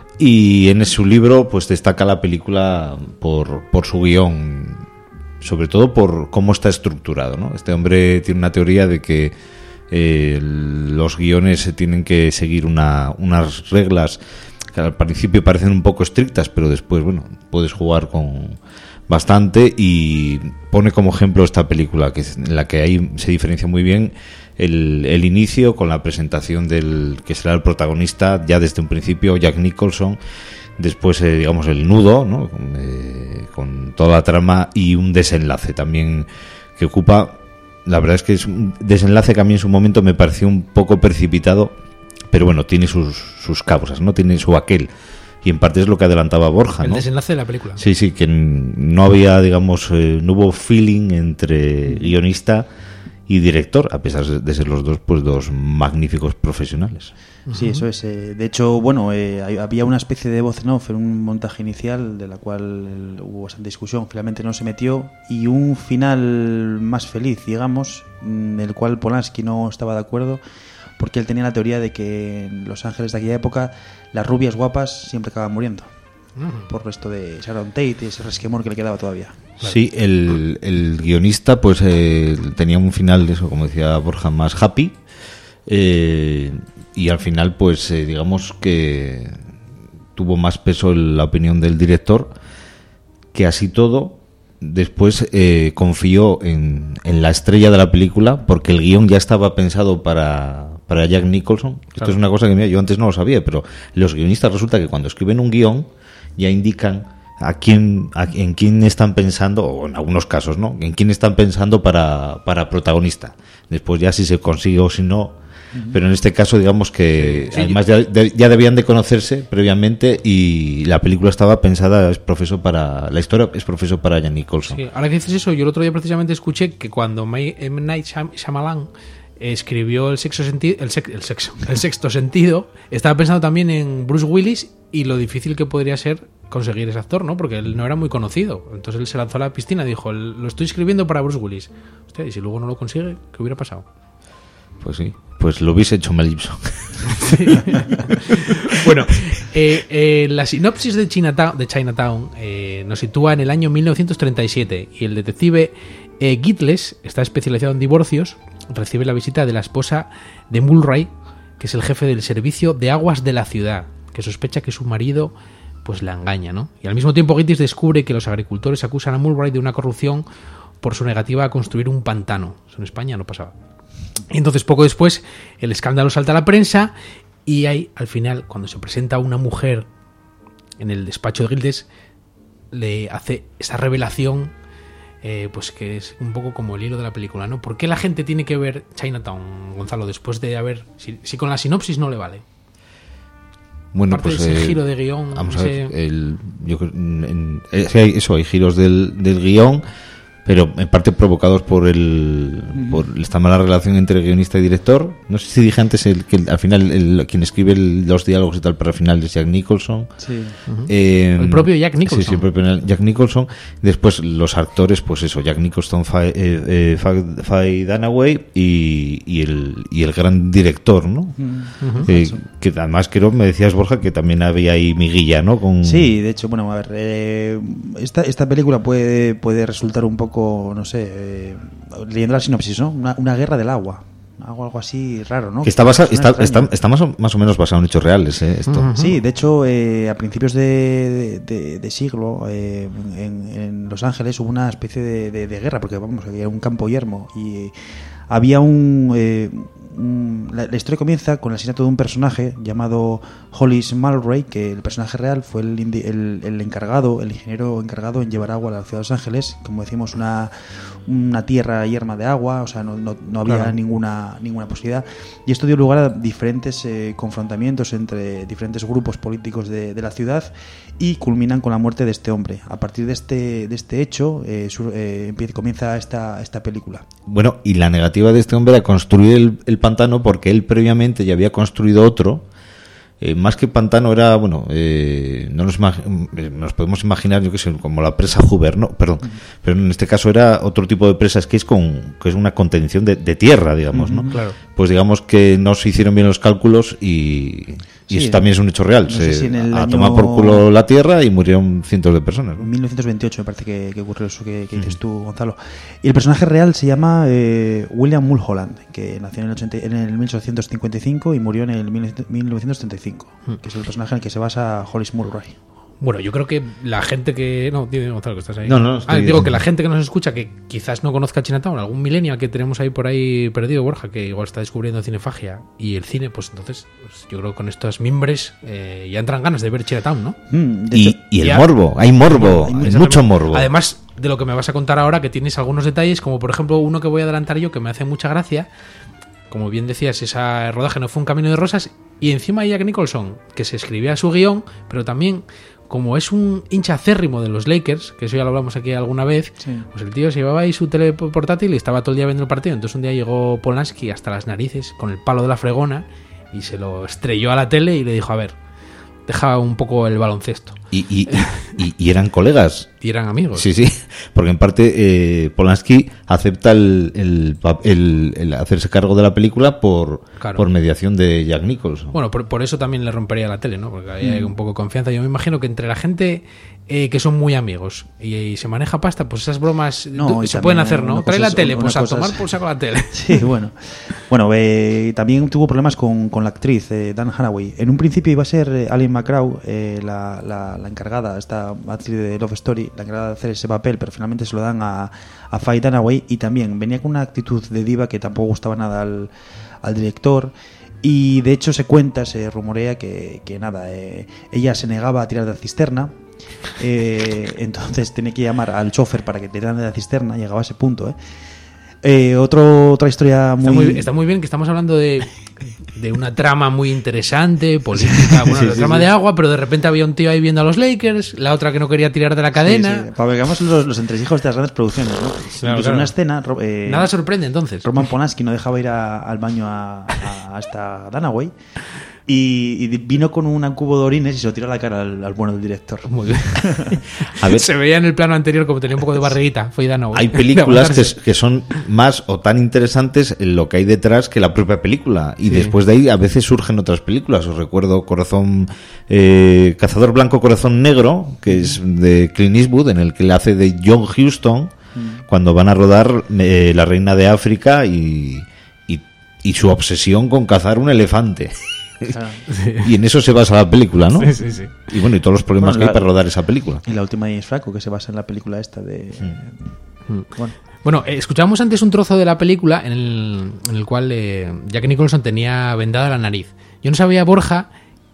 y en su libro pues destaca la película por, por su guión, sobre todo por cómo está estructurado, ¿no? Este hombre tiene una teoría de que eh, los guiones tienen que seguir una, unas reglas que al principio parecen un poco estrictas, pero después, bueno, puedes jugar con bastante, y pone como ejemplo esta película, que es, en la que ahí se diferencia muy bien el, el inicio con la presentación del que será el protagonista ya desde un principio, Jack Nicholson. Después, eh, digamos, el nudo, ¿no? Con, eh, con toda la trama, y un desenlace también que ocupa. La verdad es que es un desenlace que a mí en su momento me pareció un poco precipitado, pero bueno, tiene sus, sus causas, ¿no? Tiene su aquel. Y en parte es lo que adelantaba Borja, El ¿no? desenlace de la película. Sí, sí, que no había, digamos, eh, no hubo feeling entre guionista y director, a pesar de ser los dos pues dos magníficos profesionales. Sí, eso es. Eh, de hecho, bueno, eh, había una especie de voz en off en un montaje inicial de la cual eh, hubo bastante discusión, finalmente no se metió, y un final más feliz, digamos, en el cual Polanski no estaba de acuerdo, porque él tenía la teoría de que en Los Ángeles de aquella época las rubias guapas siempre acaban muriendo. Uh-huh. Por resto de Sharon Tate y ese resquemor que le quedaba todavía. Sí, el, el guionista pues eh, tenía un final, eso como decía Borja, más happy, eh, y al final pues eh, digamos que tuvo más peso la opinión del director, que así todo después eh, confió en, en la estrella de la película, porque el guión ya estaba pensado para, para Jack Nicholson. Claro. Esto es una cosa que mira, yo antes no lo sabía, pero los guionistas resulta que cuando escriben un guión ya indican a quién, a, en quién están pensando, o en algunos casos, ¿no? En quién están pensando para, para protagonista. Después ya si se consigue o si no. Uh-huh. Pero en este caso, digamos que sí, además ya, de, ya debían de conocerse previamente, y la película estaba pensada, es profeso para, la historia es profeso para Jack Nicholson. Sí, ahora que dices eso, yo el otro día precisamente escuché que cuando M. Night Shyamalan escribió el sexto sentido, el, sex, el sexo, el sexto sentido, estaba pensando también en Bruce Willis y lo difícil que podría ser conseguir ese actor, ¿no? Porque él no era muy conocido. Entonces él se lanzó a la piscina y dijo, lo estoy escribiendo para Bruce Willis. Hostia, y si luego no lo consigue, ¿qué hubiera pasado? Pues sí, pues lo hubiese hecho Mel Gibson. Sí. Bueno, eh, eh, la sinopsis de Chinatown, de Chinatown eh, nos sitúa en el año mil novecientos treinta y siete, y el detective eh, Gitles está especializado en divorcios. Recibe la visita de la esposa de Mulray, que es el jefe del servicio de aguas de la ciudad, que sospecha que su marido pues la engaña, ¿no? Y al mismo tiempo Gitles descubre que los agricultores acusan a Mulray de una corrupción por su negativa a construir un pantano. Eso en España no pasaba. Y entonces poco después el escándalo salta a la prensa, y ahí al final, cuando se presenta una mujer en el despacho de Gitles, le hace esa revelación, eh, pues que es un poco como el hilo de la película, ¿no? ¿Por qué la gente tiene que ver Chinatown, Gonzalo, después de haber... Si, si con la sinopsis no le vale? Bueno, aparte pues de ese eh, giro de guión. Vamos ese... a ver, el, yo, en, en, eso, hay giros del, del guión, pero en parte provocados por el uh-huh. por esta mala relación entre guionista y director. No sé si dije antes el, que el, al final el, quien escribe el, los diálogos y tal para el final es Jack Nicholson. Sí. Uh-huh. eh, el propio Jack Nicholson. Sí, sí, el propio Jack Nicholson. Después los actores, pues eso, Jack Nicholson, Faye, eh, eh, Faye Dunaway y, y, el, y el gran director, ¿no? Uh-huh. Eh, que además creo, me decías, Borja, que también había ahí miguilla, ¿no? Con... Sí, de hecho, bueno, a ver, eh, esta, esta película puede, puede resultar un poco, no sé, eh, leyendo la sinopsis, ¿no? Una, una guerra del agua. Algo, algo así raro, ¿no? Que está, basa, está, está, está más, o, más o menos basado en hechos reales, ¿eh? Esto. Uh-huh. Sí, de hecho, eh, a principios de, de, de siglo, eh, en, en Los Ángeles hubo una especie de, de, de guerra, porque vamos, había un campo yermo y había un... Eh, La, la historia comienza con el asesinato de un personaje llamado Hollis Mulray, que el personaje real fue el, el, el encargado, el ingeniero encargado en llevar agua a la ciudad de Los Ángeles, como decimos, una, una tierra yerma de agua, o sea, no, no, no había claro. ninguna, ninguna posibilidad, y esto dio lugar a diferentes eh, confrontamientos entre diferentes grupos políticos de, de la ciudad, y culminan con la muerte de este hombre. A partir de este, de este hecho eh, sur, eh, empieza, comienza esta, esta película. Bueno, y la negativa de este hombre a construir el, el pantano, porque él previamente ya había construido otro, eh, más que pantano era, bueno, eh, no nos, nos podemos imaginar, yo qué sé, como la presa Hoover, no, perdón, uh-huh. pero en este caso era otro tipo de presas que es con que es una contención de, de tierra, digamos, uh-huh, ¿no? Claro. Pues digamos que no se hicieron bien los cálculos y, y sí, eso también es un hecho real. No se, si a año... tomar por culo la tierra y murieron cientos de personas, ¿no? En mil novecientos veintiocho me parece que, que ocurrió eso que, que dices uh-huh. tú, Gonzalo. Y el personaje real se llama eh, William Mulholland, que nació en el, ochenta, en el mil ochocientos cincuenta y cinco y murió en el mil novecientos treinta y cinco, uh-huh. que es el personaje en el que se basa Hollis Mulray. Bueno, yo creo que la gente que... No, dime, Gonzalo, que estás ahí. No, no, ah, digo que la gente que nos escucha, que quizás no conozca Chinatown, algún millennial que tenemos ahí por ahí perdido, Borja, que igual está descubriendo cinefagia y el cine, pues entonces pues yo creo que con estos mimbres eh, ya entran ganas de ver Chinatown, ¿no? Mm, y, hecho, y el ya, morbo, hay morbo, hay, hay mucho morbo. Además de lo que me vas a contar ahora, que tienes algunos detalles, como por ejemplo uno que voy a adelantar yo, que me hace mucha gracia. Como bien decías, ese rodaje no fue un camino de rosas, y encima hay Jack Nicholson, que se escribía su guión, pero también como es un hincha acérrimo de los Lakers, que eso ya lo hablamos aquí alguna vez, sí. Pues el tío se llevaba ahí su tele portátil y estaba todo el día viendo el partido. Entonces un día llegó Polanski hasta las narices con el palo de la fregona y se lo estrelló a la tele y le dijo, a ver, deja un poco el baloncesto. Y, y, y, y eran colegas. Y eran amigos. Sí, sí, porque en parte eh, Polanski acepta el, el, el, el hacerse cargo de la película por, claro. por mediación de Jack Nicholson. Bueno, por, por eso también le rompería la tele, ¿no? Porque ahí mm. hay un poco de confianza. Yo me imagino que entre la gente eh, que son muy amigos y, y se maneja pasta, pues esas bromas no, se pueden hacer, ¿no? Trae la tele, pues a tomar por saco la tele. Sí, bueno. Bueno, eh, también tuvo problemas con, con la actriz, eh, Dan Haraway. En un principio iba a ser eh, Aline McGraw, eh, la, la, la encargada, esta actriz de Love Story, la encargada de hacer ese papel, pero finalmente se lo dan a, a Faye Dunaway, y también venía con una actitud de diva que tampoco gustaba nada al, al director. Y de hecho se cuenta, se rumorea que, que nada, eh, ella se negaba a tirar de la cisterna, eh, entonces tenía que llamar al chofer para que tiraran de la cisterna, llegaba a ese punto, ¿eh? Eh, otro, otra historia muy... Está, muy... está muy bien que estamos hablando de, de una trama muy interesante, política, bueno, sí, la sí, trama sí. de agua, pero de repente había un tío ahí viendo a los Lakers, la otra que no quería tirar de la cadena. Sí, sí. Para que veamos los, los entresijos de las grandes producciones, ¿no? Claro, claro. Una escena... Eh, Nada sorprende, entonces. Roman Polanski no dejaba ir a, al baño a, a, a esta Dunaway. Y, y vino con un cubo de orines y se lo tiró a la cara al, al bueno del director. Muy bien. A ver, se veía en el plano anterior como tenía un poco de barriguita. Fue Dunaway. Hay películas que, que son más o tan interesantes en lo que hay detrás que la propia película. Y sí. después de ahí a veces surgen otras películas. Os recuerdo Corazón eh, Cazador Blanco, Corazón Negro, que es de Clint Eastwood, en el que le hace de John Huston mm. cuando van a rodar eh, La Reina de África y, y, y su obsesión con cazar un elefante. Ah, sí. Y en eso se basa la película, ¿no? Sí, sí, sí. Y bueno, y todos los problemas bueno, que la, hay para rodar esa película. Y la última es Franco, que se basa en la película esta de... Mm. Bueno, bueno eh, escuchamos antes un trozo de la película en el, en el cual eh, Jack Nicholson tenía vendada la nariz. Yo no sabía, Borja,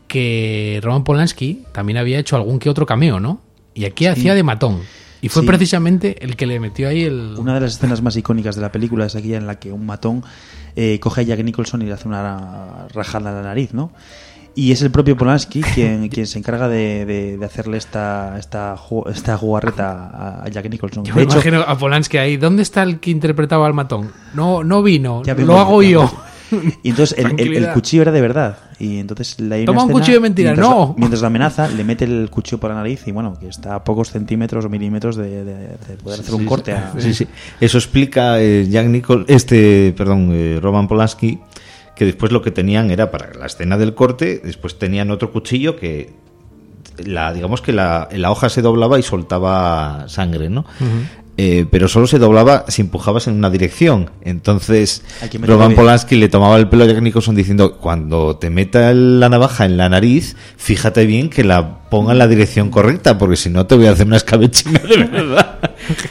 que Roman Polanski también había hecho algún que otro cameo, ¿no? Y aquí sí. hacía de matón. Y fue sí. precisamente el que le metió ahí el... Una de las escenas más icónicas de la película es aquella en la que un matón eh, coge a Jack Nicholson y le hace una rajada en la nariz, ¿no? Y es el propio Polanski quien, quien se encarga de, de, de hacerle esta, esta, esta jugarreta a Jack Nicholson. Yo de me hecho, imagino a Polanski ahí. ¿Dónde está el que interpretaba al matón? No, no vino, lo hago yo. Y entonces el, el, el cuchillo era de verdad. Y entonces la toma un cuchillo de mentira, mientras, no. Mientras la amenaza, le mete el cuchillo por la nariz y bueno, que está a pocos centímetros o milímetros de, de, de poder hacer sí, un corte. Sí, a... sí, sí. Eso explica eh, Jack Nicholson, este, perdón, eh, Roman Polanski, que después lo que tenían era para la escena del corte, después tenían otro cuchillo que la, digamos que la, la hoja se doblaba y soltaba sangre, ¿no? Uh-huh. Eh, pero solo se doblaba si empujabas en una dirección. Entonces Roman Polanski le tomaba el pelo a Jack Nicholson diciendo, cuando te meta la navaja en la nariz, fíjate bien que la ponga en la dirección correcta, porque si no te voy a hacer una escabechina de verdad.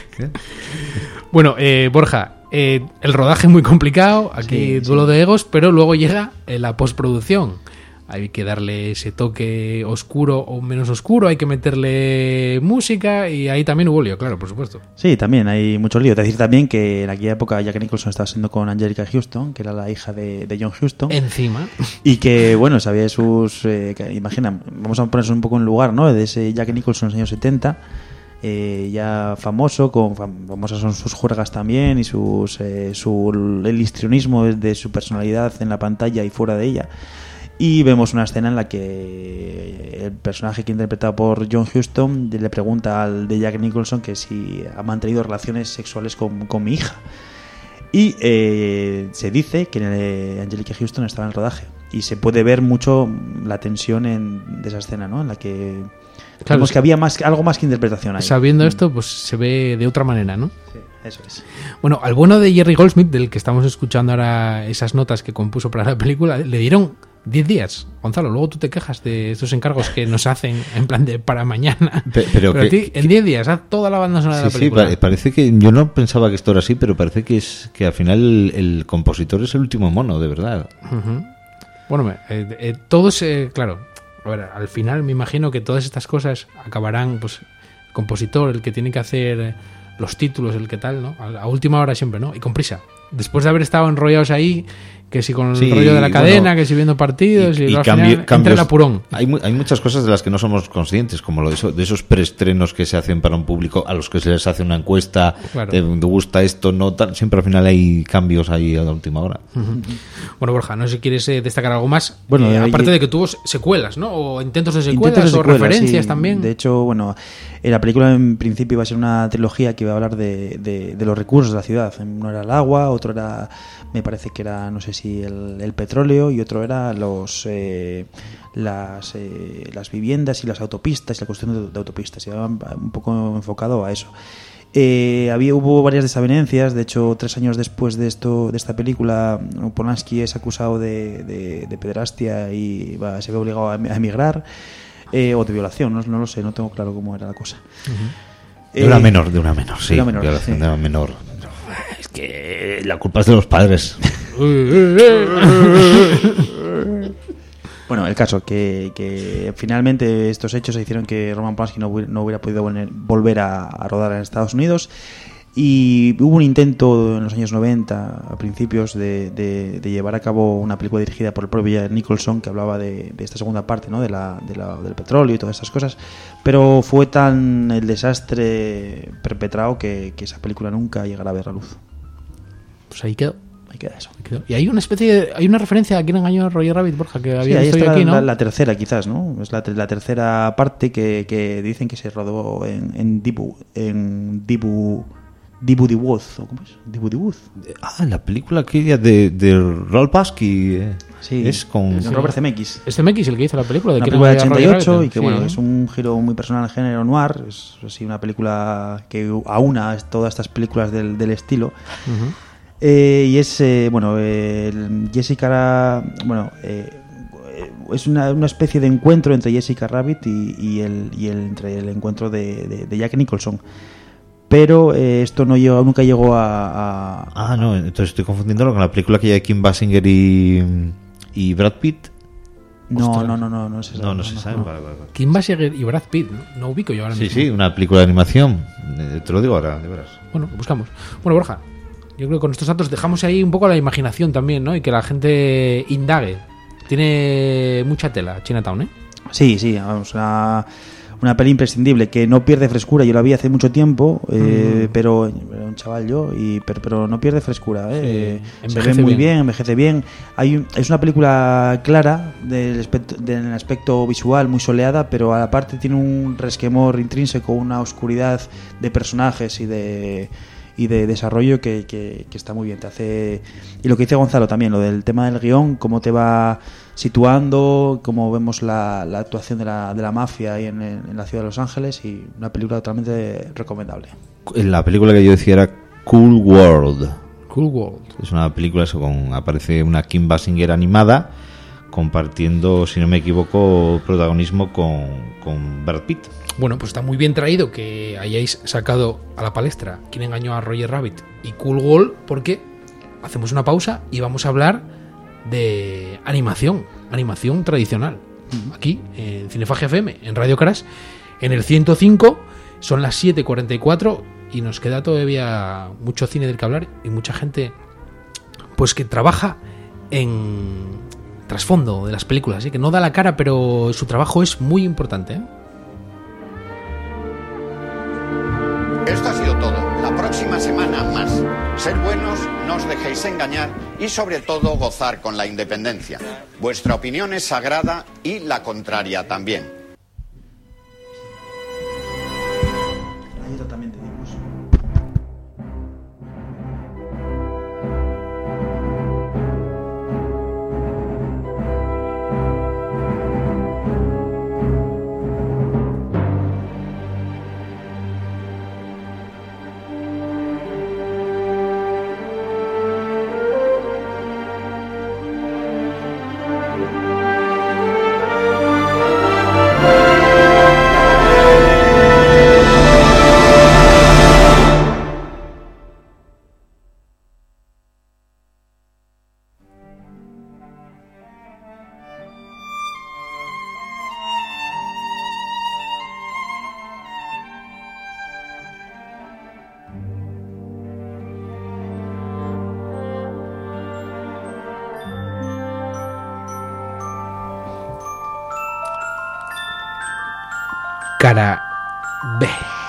Bueno, eh, Borja, eh, el rodaje es muy complicado, aquí sí, duelo sí. de egos, pero luego llega eh, la postproducción. Hay que darle ese toque oscuro o menos oscuro, hay que meterle música y ahí también hubo lío, claro, por supuesto. Sí, también hay mucho lío. Es decir también que en aquella época Jack Nicholson estaba siendo con Angelica Houston, que era la hija de, de John Huston. Encima. Y que, bueno, sabía de sus... Eh, que, imagina, vamos a ponernos un poco en lugar, ¿no? De ese Jack Nicholson en los años setenta, eh, ya famoso, con famosas son sus juergas también y sus eh, su, el histrionismo de su personalidad en la pantalla y fuera de ella. Y vemos una escena en la que el personaje que interpretado por John Huston le pregunta al de Jack Nicholson que si ha mantenido relaciones sexuales con, con mi hija. Y eh, se dice que eh, Angelica Houston estaba en el rodaje. Y se puede ver mucho la tensión en, de esa escena, ¿no? En la que claro, vemos que había más, algo más que interpretación ahí. Sabiendo esto, pues se ve de otra manera, ¿no? Sí, eso es. Bueno, al bueno de Jerry Goldsmith, del que estamos escuchando ahora esas notas que compuso para la película, le dieron diez días. Gonzalo, luego tú te quejas de estos encargos que nos hacen en plan de para mañana. Pero, pero, pero que, a ti, en diez días, haz toda la banda sonora sí, de la película. Sí, parece que yo no pensaba que esto era así, pero parece que es que al final el, el compositor es el último mono, de verdad. Uh-huh. Bueno, eh, eh, todos, eh, claro, a ver, al final me imagino que todas estas cosas acabarán, pues, el compositor, el que tiene que hacer los títulos, el que tal, ¿no? A, a última hora siempre, ¿no? Y con prisa. Después de haber estado enrollados ahí, Que si con el Sí, rollo de la cadena, bueno, que si viendo partidos, y, y, y y al cambi- final entra cambios, el apurón. Hay, mu- hay muchas cosas de las que no somos conscientes, como lo de, eso, de esos preestrenos que se hacen para un público a los que se les hace una encuesta, Claro. te, te gusta esto, no tal, siempre al final hay cambios ahí a la última hora. Uh-huh. Bueno, Borja, no sé si quieres eh, destacar algo más, Bueno, eh, hay- aparte de que tuvo secuelas, ¿no? O intentos de secuelas, Intentos de o secuelas, referencias sí. también. De hecho, bueno, eh, la película en principio iba a ser una trilogía que iba a hablar de, de, de los recursos de la ciudad. Uno era el agua, otro era, me parece que era, no sé si el, el petróleo, y otro era los eh, las, eh, las viviendas y las autopistas y la cuestión de, de autopistas. Iba un poco enfocado a eso. Eh, había hubo varias desavenencias. De hecho, tres años después de esto de esta película, Polanski es acusado de, de, de pederastia y va, se ve obligado a em- a emigrar, eh, o de violación, no, no lo sé, no tengo claro cómo era la cosa. Uh-huh. Eh, De una menor, de una menor, sí. de una menor, violación sí. de una menor. Es que la culpa es de los padres. Bueno, el caso que, que finalmente estos hechos hicieron que Roman Polanski no, hubi- no hubiera podido volver, volver a, a rodar en Estados Unidos, y hubo un intento en los años noventa, a principios, de, de, de llevar a cabo una película dirigida por el propio Jack Nicholson, que hablaba de, de esta segunda parte, ¿no? de la, de la, del petróleo y todas estas cosas, pero fue tan el desastre perpetrado que, que esa película nunca llegará a ver la luz. Pues ahí quedó. Ahí queda eso. ahí quedó. Y hay una especie de, hay una referencia a quién engañó a Roger Rabbit, Borja, que Sí, había ahí visto está yo aquí, la, ¿no? la, la tercera, quizás, ¿no? Es la, la tercera parte que, que dicen que se rodó en, en Dibu, en Dibu, Dibu di Woods, ¿o cómo es? Dibu di Woods. Ah, la película aquella de, de Ralph Pasky. eh, Sí, es con... con Robert Zemeckis. Este Mekis, el que hizo la película. De Una quién película de engañó a ochenta y Roger ocho Rabbit. y que, Sí. bueno, es un giro muy personal al género noir. Es así una película que aúna todas estas películas del, del estilo. Ujú. Eh, y es, eh, bueno, eh, el Jessica, bueno, eh, es una, una especie de encuentro entre Jessica Rabbit y, y, el, y el, entre el encuentro de, de, de Jack Nicholson. Pero eh, esto no llegó, nunca llegó a, a... Ah, no, entonces estoy confundiéndolo con la película que hay de Kim Basinger y, y Brad Pitt. No, Ostras. no, no, no, no, se sabe, No, no se sabe. no. Vale, vale, vale. Kim Basinger y Brad Pitt, ¿no? No ubico yo ahora Sí, mismo. sí, una película de animación. Eh, Te lo digo ahora, de veras. Bueno, lo buscamos. Bueno, Borja, yo creo que con estos datos dejamos ahí un poco la imaginación también, ¿no? Y que la gente indague. Tiene mucha tela Chinatown, ¿eh? Sí, sí, vamos, una, una peli imprescindible que no pierde frescura. Yo la vi hace mucho tiempo, eh, Mm. pero era un chaval yo, y pero, pero no pierde frescura. ¿eh? Sí, Se ve envejece muy bien. bien. envejece bien. Hay un- es una película clara del aspecto, del aspecto visual, muy soleada, pero aparte tiene un resquemor intrínseco, una oscuridad de personajes y de y de desarrollo que, que, que está muy bien. Te hace, y lo que dice Gonzalo también, lo del tema del guión, cómo te va situando, cómo vemos la, la actuación de la, de la mafia ahí en, en la ciudad de Los Ángeles, y una película totalmente recomendable. La película que yo decía era Cool World. Cool World. Es una película eso, con aparece una Kim Basinger animada compartiendo, si no me equivoco, protagonismo con, con Brad Pitt. Bueno, pues está muy bien traído que hayáis sacado a la palestra quién engañó a Roger Rabbit y Cool World, porque hacemos una pausa y vamos a hablar de animación, animación tradicional. Aquí, en Cinefagia F M, en Radio Crash, en el ciento cinco, son las siete y cuarenta y cuatro y nos queda todavía mucho cine del que hablar y mucha gente pues que trabaja en trasfondo de las películas, ¿eh? Que no da la cara, pero su trabajo es muy importante, ¿eh? Esto ha sido todo. La próxima semana más. Ser buenos, no os dejéis engañar y sobre todo gozar con la independencia. Vuestra opinión es sagrada y la contraria también. También te dimos. cara B.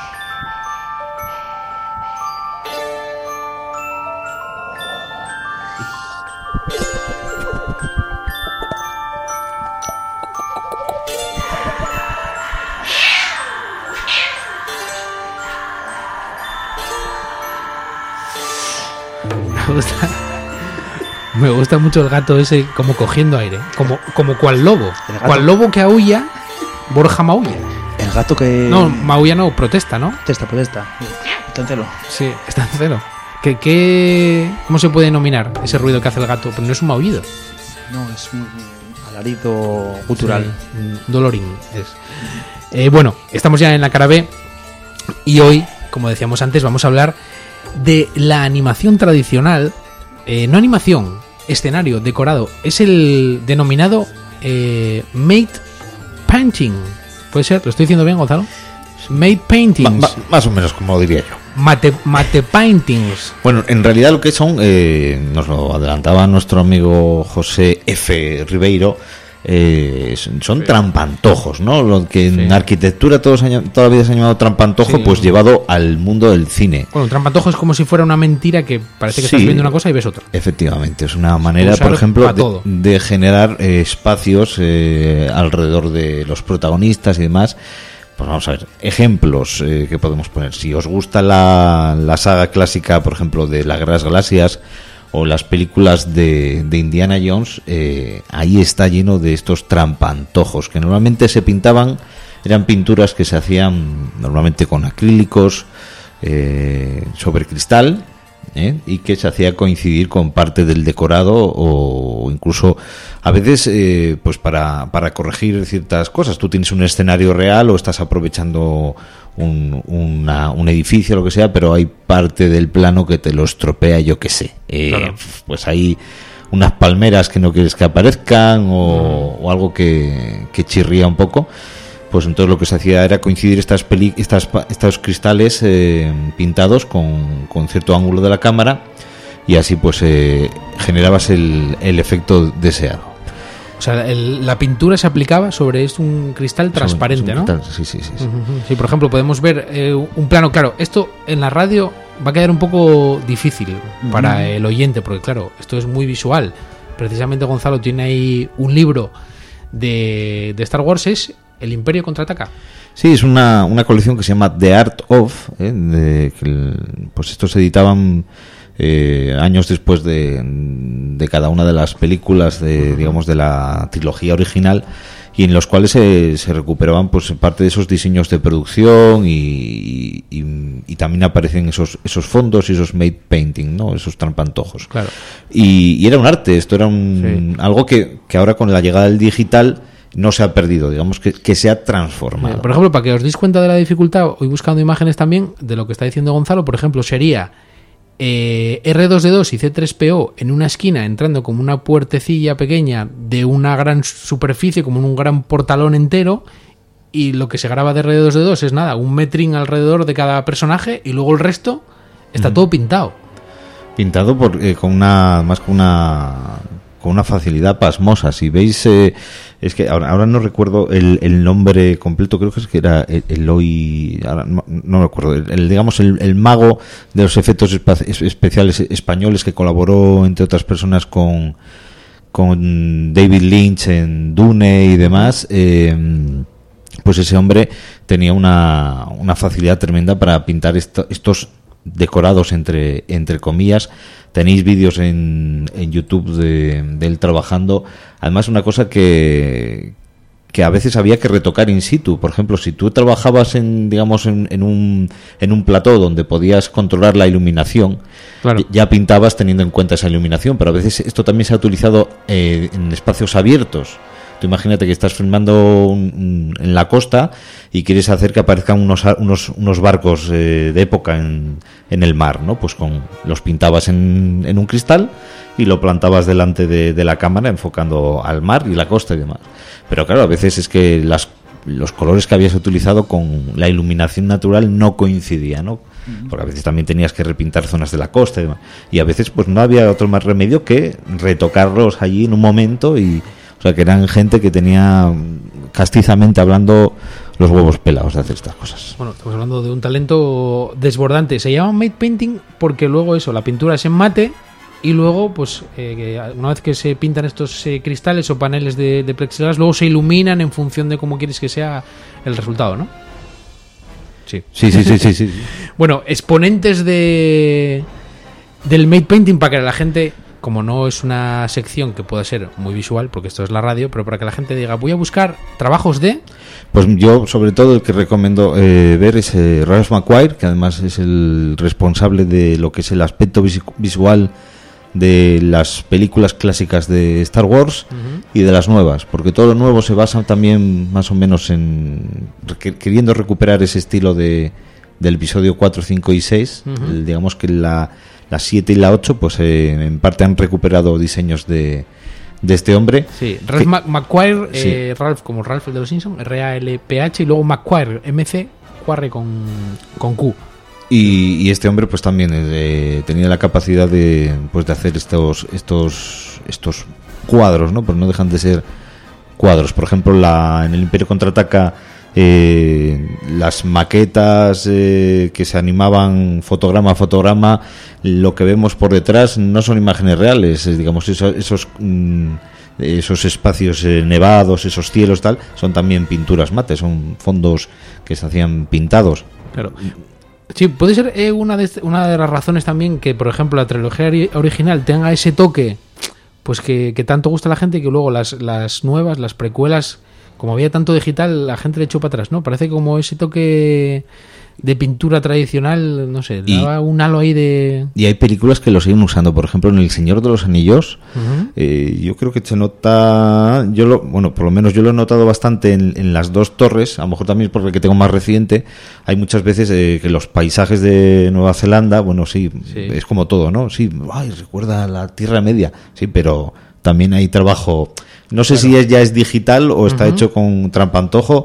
Me gusta, me gusta mucho el gato ese como cogiendo aire, como, como cual lobo, cual lobo que aúlla, Borja maulla. El gato que... No, maulla no, protesta, ¿no? Protesta, protesta. Está en celo. Sí, está en celo. ¿Qué, qué, ¿Cómo se puede denominar ese ruido que hace el gato? Pero no es un maullido. No, es un alarido gutural. Sí, dolorín es. Eh, bueno, estamos ya en la cara B y hoy, como decíamos antes, vamos a hablar de la animación tradicional, eh, no animación, escenario, decorado. Es el denominado eh, made painting. ¿Puede ser? ¿Lo estoy diciendo bien, Gonzalo? Made paintings. Ma, ma, más o menos como diría yo. Mate, mate paintings. Bueno, en realidad lo que son, eh, nos lo adelantaba nuestro amigo José F. Ribeiro, eh, son, son sí. trampantojos, ¿no? Lo que en sí. arquitectura todos toda la vida se ha llamado trampantojo, sí, pues llevado al mundo del cine. Bueno, un trampantojo es como si fuera una mentira que parece que sí, estás viendo una cosa y ves otra. Efectivamente, es una manera, por ejemplo, de, de generar eh, espacios eh, alrededor de los protagonistas y demás. Pues vamos a ver, ejemplos eh, que podemos poner. Si os gusta la, la saga clásica, por ejemplo, de la Guerra de las Galaxias o las películas de, de Indiana Jones, eh, ahí está lleno de estos trampantojos que normalmente se pintaban, eran pinturas que se hacían normalmente con acrílicos eh, sobre cristal, ¿eh? y que se hacía coincidir con parte del decorado o incluso a veces eh, pues para, para corregir ciertas cosas. Tú tienes un escenario real o estás aprovechando un, una, un edificio o lo que sea, pero hay parte del plano que te lo estropea, yo qué sé, eh, claro. Pues hay unas palmeras que no quieres que aparezcan o, mm. o algo que, que chirría un poco. Pues entonces lo que se hacía era coincidir estas peli, estas estos cristales eh, pintados con, con cierto ángulo de la cámara y así pues eh, generabas el, el efecto deseado. O sea, el, la pintura se aplicaba sobre es un cristal transparente, ¿no? Cristal, sí, sí, sí, sí. Uh-huh. Sí, por ejemplo, podemos ver eh, un plano, claro, esto en la radio va a quedar un poco difícil uh-huh. para el oyente, porque claro, esto es muy visual. Precisamente Gonzalo tiene ahí un libro de, de Star Wars, es El Imperio Contraataca. Sí, es una, una colección que se llama The Art of, ¿eh? de, que el, pues estos se editaban eh, años después de, de cada una de las películas de, digamos, de la trilogía original, y en los cuales se, se recuperaban pues parte de esos diseños de producción y, y, y también aparecen esos esos fondos y esos made painting, ¿no? Esos trampantojos. Claro. Y, y era un arte, esto era un sí. algo que, que ahora con la llegada del digital no se ha perdido, digamos que, que se ha transformado. Por ejemplo, para que os deis cuenta de la dificultad, hoy buscando imágenes también de lo que está diciendo Gonzalo, por ejemplo, sería eh, erre dos de dos y ce tres pe o en una esquina entrando como una puertecilla pequeña de una gran superficie, como en un gran portalón entero, y lo que se graba de erre dos de dos es nada, un metrín alrededor de cada personaje y luego el resto está mm. todo pintado. Pintado por, eh, con una más con una con una facilidad pasmosa. Si veis, eh, es que ahora, ahora no recuerdo el, el nombre completo, creo que es que era Eloy, ahora no, no me acuerdo, el, el, digamos el, el mago de los efectos espa- especiales españoles que colaboró entre otras personas con con David Lynch en Dune y demás, eh, pues ese hombre tenía una, una facilidad tremenda para pintar esto, estos decorados entre entre comillas. Tenéis vídeos en, en YouTube de, de él trabajando. Además, una cosa que que a veces había que retocar in situ. Por ejemplo, si tú trabajabas en, digamos, en, en un en un plató donde podías controlar la iluminación, claro, ya pintabas teniendo en cuenta esa iluminación. Pero a veces esto también se ha utilizado eh, en espacios abiertos. Tú imagínate que estás filmando un, un, en la costa y quieres hacer que aparezcan unos unos, unos barcos eh, de época en, en el mar, ¿no? Pues con los pintabas en, en un cristal y lo plantabas delante de, de la cámara enfocando al mar y la costa y demás. Pero claro, a veces es que las, los colores que habías utilizado con la iluminación natural no coincidían, ¿no? Porque a veces también tenías que repintar zonas de la costa y demás. Y a veces pues no había otro más remedio que retocarlos allí en un momento y... O sea, que eran gente que tenía, castizamente hablando, los huevos pelados de hacer estas cosas. Bueno, estamos hablando de un talento desbordante. Se llama matte painting porque luego eso, la pintura es en mate y luego, pues, eh, una vez que se pintan estos eh, cristales o paneles de, de plexiglas, luego se iluminan en función de cómo quieres que sea el resultado, ¿no? Sí. Sí, sí, sí, sí, sí. Bueno, exponentes de del matte painting para que la gente, como no es una sección que pueda ser muy visual, porque esto es la radio, pero para que la gente diga, voy a buscar trabajos de... Pues yo, sobre todo, el que recomiendo eh, ver es eh, Ralph McQuarrie, que además es el responsable de lo que es el aspecto vis- visual de las películas clásicas de Star Wars uh-huh. y de las nuevas, porque todo lo nuevo se basa también más o menos en que, queriendo recuperar ese estilo de del episodio cuatro, cinco y seis, uh-huh. el, digamos que la, la siete y la ocho pues eh, en parte han recuperado diseños de, de este hombre. Sí, Ralph que, McQuarrie, sí. eh, Ralph como Ralph el de los Simpsons, R A L P H, y luego McQuarrie, M C, Quarrie con, con Q. Y, y este hombre pues también eh, tenía la capacidad de pues de hacer estos estos estos cuadros, ¿no? Pero no dejan de ser cuadros. Por ejemplo, la en el Imperio Contraataca eh, las maquetas eh, que se animaban fotograma a fotograma, lo que vemos por detrás no son imágenes reales, es, digamos esos esos, mm, esos espacios eh, nevados, esos cielos tal, son también pinturas mate, son fondos que se hacían pintados. Claro. Sí, puede ser eh, una, de, una de las razones también que, por ejemplo, la trilogía original tenga ese toque, pues que, que tanto gusta a la gente, y que luego las, las nuevas, las precuelas, como había tanto digital, la gente le echó para atrás, ¿no? Parece como ese toque de pintura tradicional, no sé, daba y, un halo ahí de... Y hay películas que lo siguen usando, por ejemplo, en El Señor de los Anillos, uh-huh. eh, yo creo que se nota, yo lo, bueno, por lo menos yo lo he notado bastante en, en las dos torres, a lo mejor también porque que tengo más reciente, hay muchas veces eh, que los paisajes de Nueva Zelanda, bueno, sí, sí, es como todo, ¿no? Sí, ay, recuerda la Tierra Media, sí, pero también hay trabajo, no sé claro. si es, ya es digital o está uh-huh. hecho con trampantojo,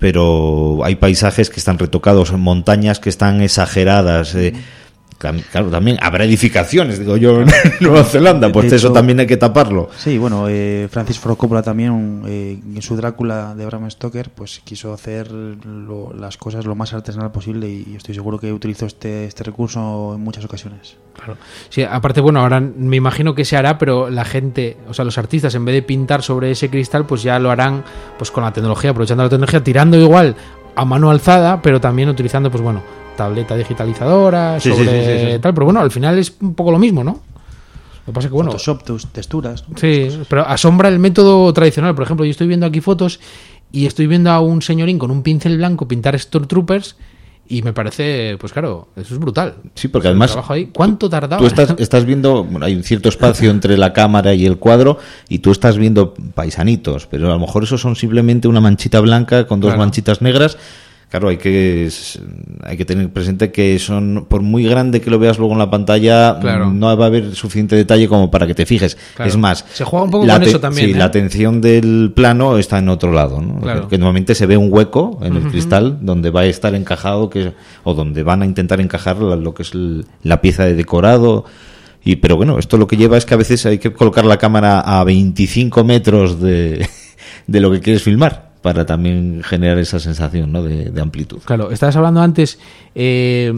pero hay paisajes que están retocados, montañas que están exageradas. Eh, claro, también habrá edificaciones, digo yo, en Nueva Zelanda, pues de eso hecho, también hay que taparlo. Sí, bueno, eh, Francis Ford Coppola también, eh, en su Drácula de Bram Stoker, pues quiso hacer lo, las cosas lo más artesanal posible, y estoy seguro que utilizó este, este recurso en muchas ocasiones. Claro. Sí, aparte, bueno, ahora me imagino que se hará, pero la gente, o sea, los artistas, en vez de pintar sobre ese cristal, pues ya lo harán pues con la tecnología, aprovechando la tecnología, tirando igual a mano alzada, pero también utilizando, pues bueno, tableta digitalizadora, sí, sobre sí, sí, sí, sí. tal, pero bueno, al final es un poco lo mismo, ¿no? Lo que pasa es que, bueno... Photoshop, tus texturas, ¿no? Sí, pero asombra el método tradicional. Por ejemplo, yo estoy viendo aquí fotos y estoy viendo a un señorín con un pincel blanco pintar Stormtroopers, y me parece, pues claro, eso es brutal. Sí, porque o sea, además... Ahí, ¿cuánto tardaba? Tú estás, estás viendo, bueno, hay un cierto espacio entre la cámara y el cuadro, y tú estás viendo paisanitos, pero a lo mejor eso son simplemente una manchita blanca con dos claro. manchitas negras. Claro, hay que hay que tener presente que son, por muy grande que lo veas luego en la pantalla, claro. no va a haber suficiente detalle como para que te fijes. Claro. Es más, se juega un poco con te, eso también. Sí, ¿eh? la atención del plano está en otro lado, ¿no? Claro. Que normalmente se ve un hueco en el uh-huh. cristal donde va a estar encajado, que o donde van a intentar encajar lo que es el, la pieza de decorado. Y pero bueno, esto lo que lleva es que a veces hay que colocar la cámara a veinticinco metros de, de lo que quieres filmar, para también generar esa sensación, ¿no? de, de amplitud. Claro, estabas hablando antes eh,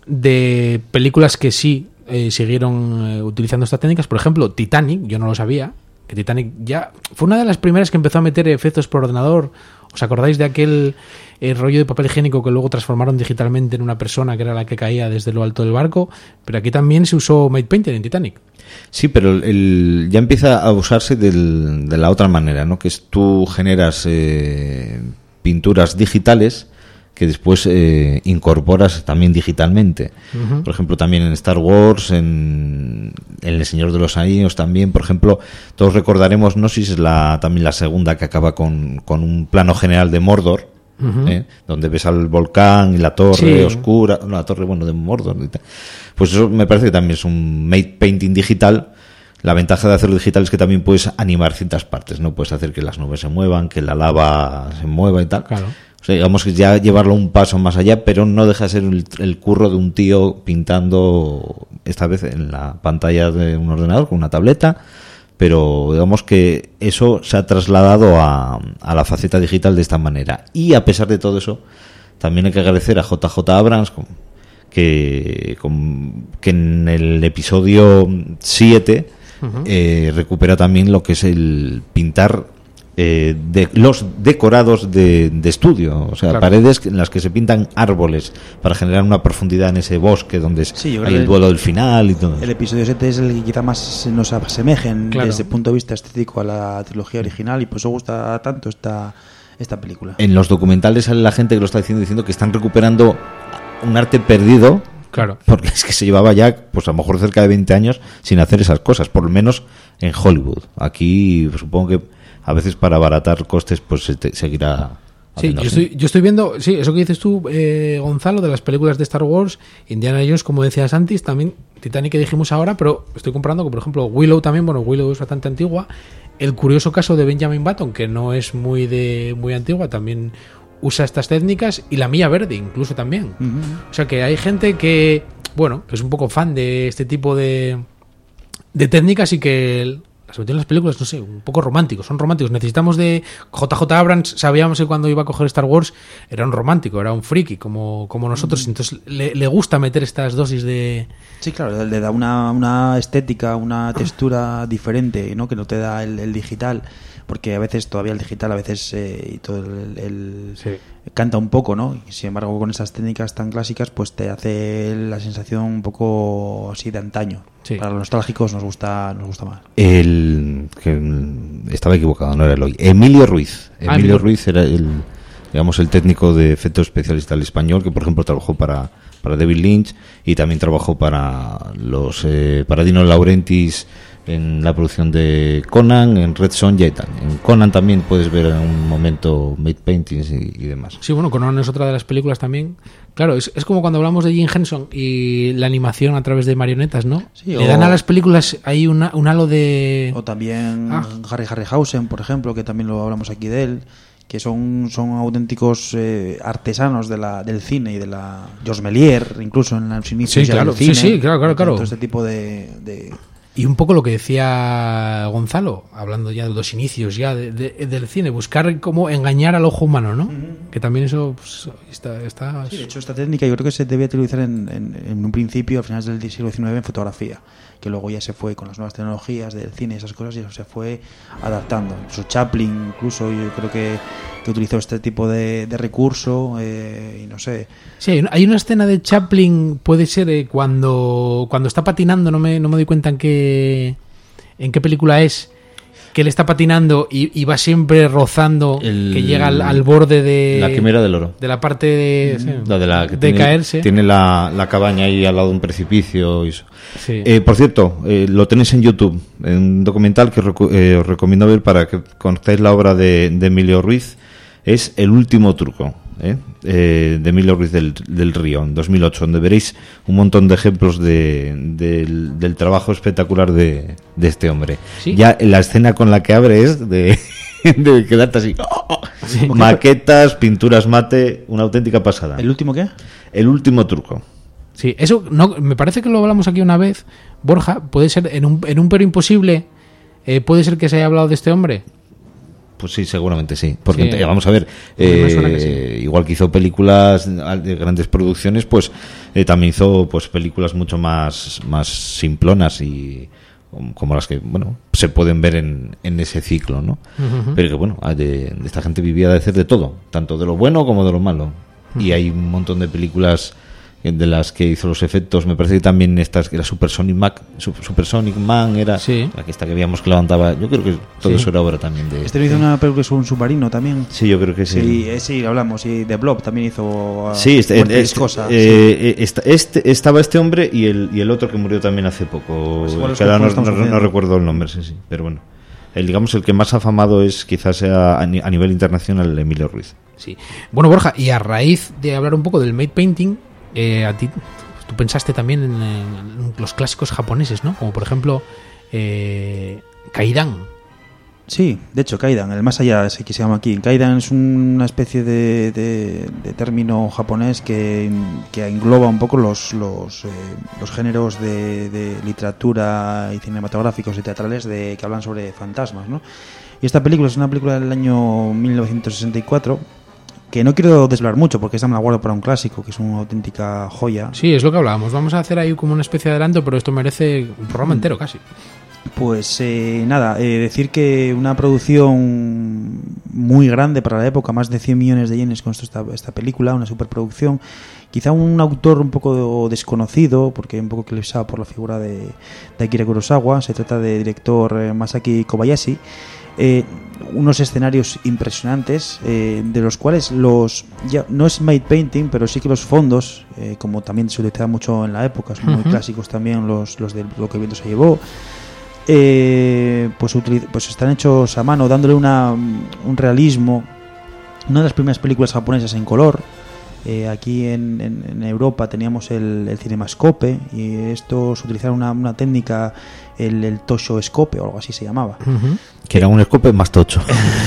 de películas que sí eh, siguieron eh, utilizando estas técnicas. Por ejemplo, Titanic, yo no lo sabía, que Titanic ya fue una de las primeras que empezó a meter efectos por ordenador. ¿Os acordáis de aquel eh, rollo de papel higiénico que luego transformaron digitalmente en una persona que era la que caía desde lo alto del barco? Pero aquí también se usó matte painting en Titanic. Sí, pero el, el, ya empieza a usarse del, de la otra manera, ¿no? Que es tú generas eh, pinturas digitales que después eh, incorporas también digitalmente. Uh-huh. Por ejemplo, también en Star Wars, en, en El Señor de los Anillos también, por ejemplo, todos recordaremos, no sé si es la, también la segunda que acaba con, con un plano general de Mordor, uh-huh. ¿eh? Donde ves al volcán y la torre sí. oscura, no, la torre, bueno, de Mordor y tal. Pues eso me parece que también es un matte painting digital. La ventaja de hacerlo digital es que también puedes animar ciertas partes, ¿no? Puedes hacer que las nubes se muevan, que la lava se mueva y tal. Claro. O sea, digamos que ya llevarlo un paso más allá, pero no deja de ser el, el curro de un tío pintando, esta vez en la pantalla de un ordenador con una tableta, pero digamos que eso se ha trasladado a, a la faceta digital de esta manera. Y a pesar de todo eso, también hay que agradecer a J J Abrams que, que en el episodio siete uh-huh. eh, recupera también lo que es el pintar eh, de los decorados de, de estudio, o sea, claro. paredes en las que se pintan árboles para generar una profundidad en ese bosque donde sí, hay el duelo del final y todo. El episodio siete es el que quizá más nos asemejen claro. desde el punto de vista estético a la trilogía original, y por eso gusta tanto esta, esta película. En los documentales sale la gente que lo está diciendo diciendo que están recuperando un arte perdido. Claro. Porque es que se llevaba ya, pues a lo mejor cerca de veinte años sin hacer esas cosas, por lo menos en Hollywood. Aquí pues, supongo que a veces para abaratar costes pues se te, seguirá. Sí, yo estoy, yo estoy viendo, sí, eso que dices tú, eh, Gonzalo, de las películas de Star Wars, Indiana Jones, como decía Santis, también Titanic que dijimos ahora, pero estoy comparando con, por ejemplo, Willow también, bueno, Willow es bastante antigua. El curioso caso de Benjamin Button, que no es muy de muy antigua, también usa estas técnicas, y la Milla Verde incluso también. Uh-huh. O sea que hay gente que, bueno, que es un poco fan de este tipo de, de técnicas y que el, las metió en las películas, no sé, un poco románticos, son románticos. Necesitamos de J J Abrams, sabíamos que cuando iba a coger Star Wars era un romántico, era un friki como, como nosotros, uh-huh. entonces le, le gusta meter estas dosis de... Sí, claro, le da una, una estética, una textura diferente, ¿no? Que no te da el, el digital, porque a veces todavía el digital a veces eh, y todo el, el sí. canta un poco, ¿no? Y sin embargo con esas técnicas tan clásicas pues te hace la sensación un poco así de antaño. Sí. Para los nostálgicos nos gusta nos gusta más. El que estaba equivocado, no era Eloy. Emilio Ruiz. Ah, Emilio Ruiz era el digamos el técnico de efectos especialistas del español, que por ejemplo trabajó para para David Lynch y también trabajó para los eh, para Dino Laurentiis en la producción de Conan, en Red Sonja y tal. En Conan también puedes ver en un momento made paintings y, y demás. Sí, bueno, Conan es otra de las películas también. Claro, es, es como cuando hablamos de Jim Henson y la animación a través de marionetas, ¿no? Sí, le o, dan a las películas ahí una, un halo de... O también ah. Harry Harryhausen, por ejemplo, que también lo hablamos aquí de él, que son son auténticos eh, artesanos de la del cine y de la... Georges Méliès, incluso en los inicios sí, claro, del cine. Sí, sí, claro, claro, claro. Todo este tipo de... de Y un poco lo que decía Gonzalo, hablando ya de los inicios ya de, de, del cine, buscar cómo engañar al ojo humano, ¿no? Uh-huh. Que también eso pues, está... está... Sí, de hecho, esta técnica yo creo que se debe utilizar en, en, en un principio, a finales del siglo diecinueve, en fotografía, que luego ya se fue con las nuevas tecnologías del cine y esas cosas, y eso se fue adaptando. Incluso Chaplin, incluso yo creo que, que utilizó este tipo de, de recurso, eh, y no sé... Sí, hay una, hay una escena de Chaplin, puede ser eh, cuando cuando está patinando, no me, no me doy cuenta en qué en qué película es, que él está patinando y, y va siempre rozando, el, que llega al, al borde de... La quimera del oro. De la parte de, sí, la de, la, que de tiene, caerse. Tiene la, la cabaña ahí al lado de un precipicio. Y eso. Sí. Eh, por cierto, eh, lo tenéis en YouTube, en un documental que recu- eh, os recomiendo ver para que conozcáis la obra de, de Emilio Ruiz. Es El último truco, ¿eh? Eh, de Emilio Ruiz del, del Río, en dos mil ocho, donde veréis un montón de ejemplos de, de, del, del trabajo espectacular de, de este hombre. ¿Sí? Ya la escena con la que abre es de, de quedarte así. Sí. Maquetas, pinturas mate, una auténtica pasada. ¿El último qué? El último truco. Sí, eso no, me parece que lo hablamos aquí una vez, Borja. Puede ser en un, en un pero imposible, eh, puede ser que se haya hablado de este hombre. Pues sí, seguramente sí. Porque sí. vamos a ver, eh, sí. igual que hizo películas de grandes producciones, pues eh, también hizo pues películas mucho más, más simplonas y como las que bueno se pueden ver en, en ese ciclo, ¿no? Uh-huh. Pero que bueno, de, de esta gente vivía de hacer de todo, tanto de lo bueno como de lo malo. Uh-huh. Y hay un montón de películas de las que hizo los efectos, me parece que también estas, que era Supersonic Mac, Supersonic Man era sí. la que esta que veíamos que levantaba, yo creo que todo sí. eso era obra también de... Este hizo una película sobre un submarino también. Sí, yo creo que sí. Sí, eh, sí hablamos, y The Blob también hizo... Sí, este, este, cosas, eh, sí. Este, este, estaba este hombre y el, y el otro que murió también hace poco, pues que ahora no, no, no, no recuerdo el nombre, sí, sí, pero bueno. El, digamos, el que más afamado es quizás sea a, ni, a nivel internacional Emilio Ruiz. Sí. Bueno, Borja, y a raíz de hablar un poco del matte painting, Eh, a ti, tú pensaste también en, en los clásicos japoneses, ¿no? Como por ejemplo eh, Kaidan. Sí, de hecho, Kaidan, el más allá es el que se llama aquí. Kaidan es una especie de, de, de término japonés que, que engloba un poco los los, eh, los géneros de, de literatura y cinematográficos y teatrales de que hablan sobre fantasmas, ¿no? Y esta película es una película del año mil novecientos sesenta y cuatro que no quiero desvelar mucho porque esta me la guardo para un clásico, que es una auténtica joya. Sí, es lo que hablábamos. Vamos a hacer ahí como una especie de adelanto, pero esto merece un programa entero casi. Pues eh, nada, eh, decir que una producción muy grande para la época, más de cien millones de yenes con esto, esta, esta película, una superproducción. Quizá un autor un poco desconocido, porque un poco eclipsado por la figura de, de Akira Kurosawa. Se trata de director eh, Masaki Kobayashi. Eh, unos escenarios impresionantes, eh, de los cuales los ya no es matte painting, pero sí que los fondos, eh, como también se utilizaba mucho en la época, son muy uh-huh. clásicos también los, los de Lo que el viento se llevó. Eh, pues, utiliz- pues están hechos a mano, dándole una, un realismo. Una de las primeras películas japonesas en color. Eh, aquí en, en, en Europa teníamos el, el Cinemascope, y estos utilizaron una, una técnica, el, el Tosho Scope o algo así se llamaba. Uh-huh. Que era un scope más tocho.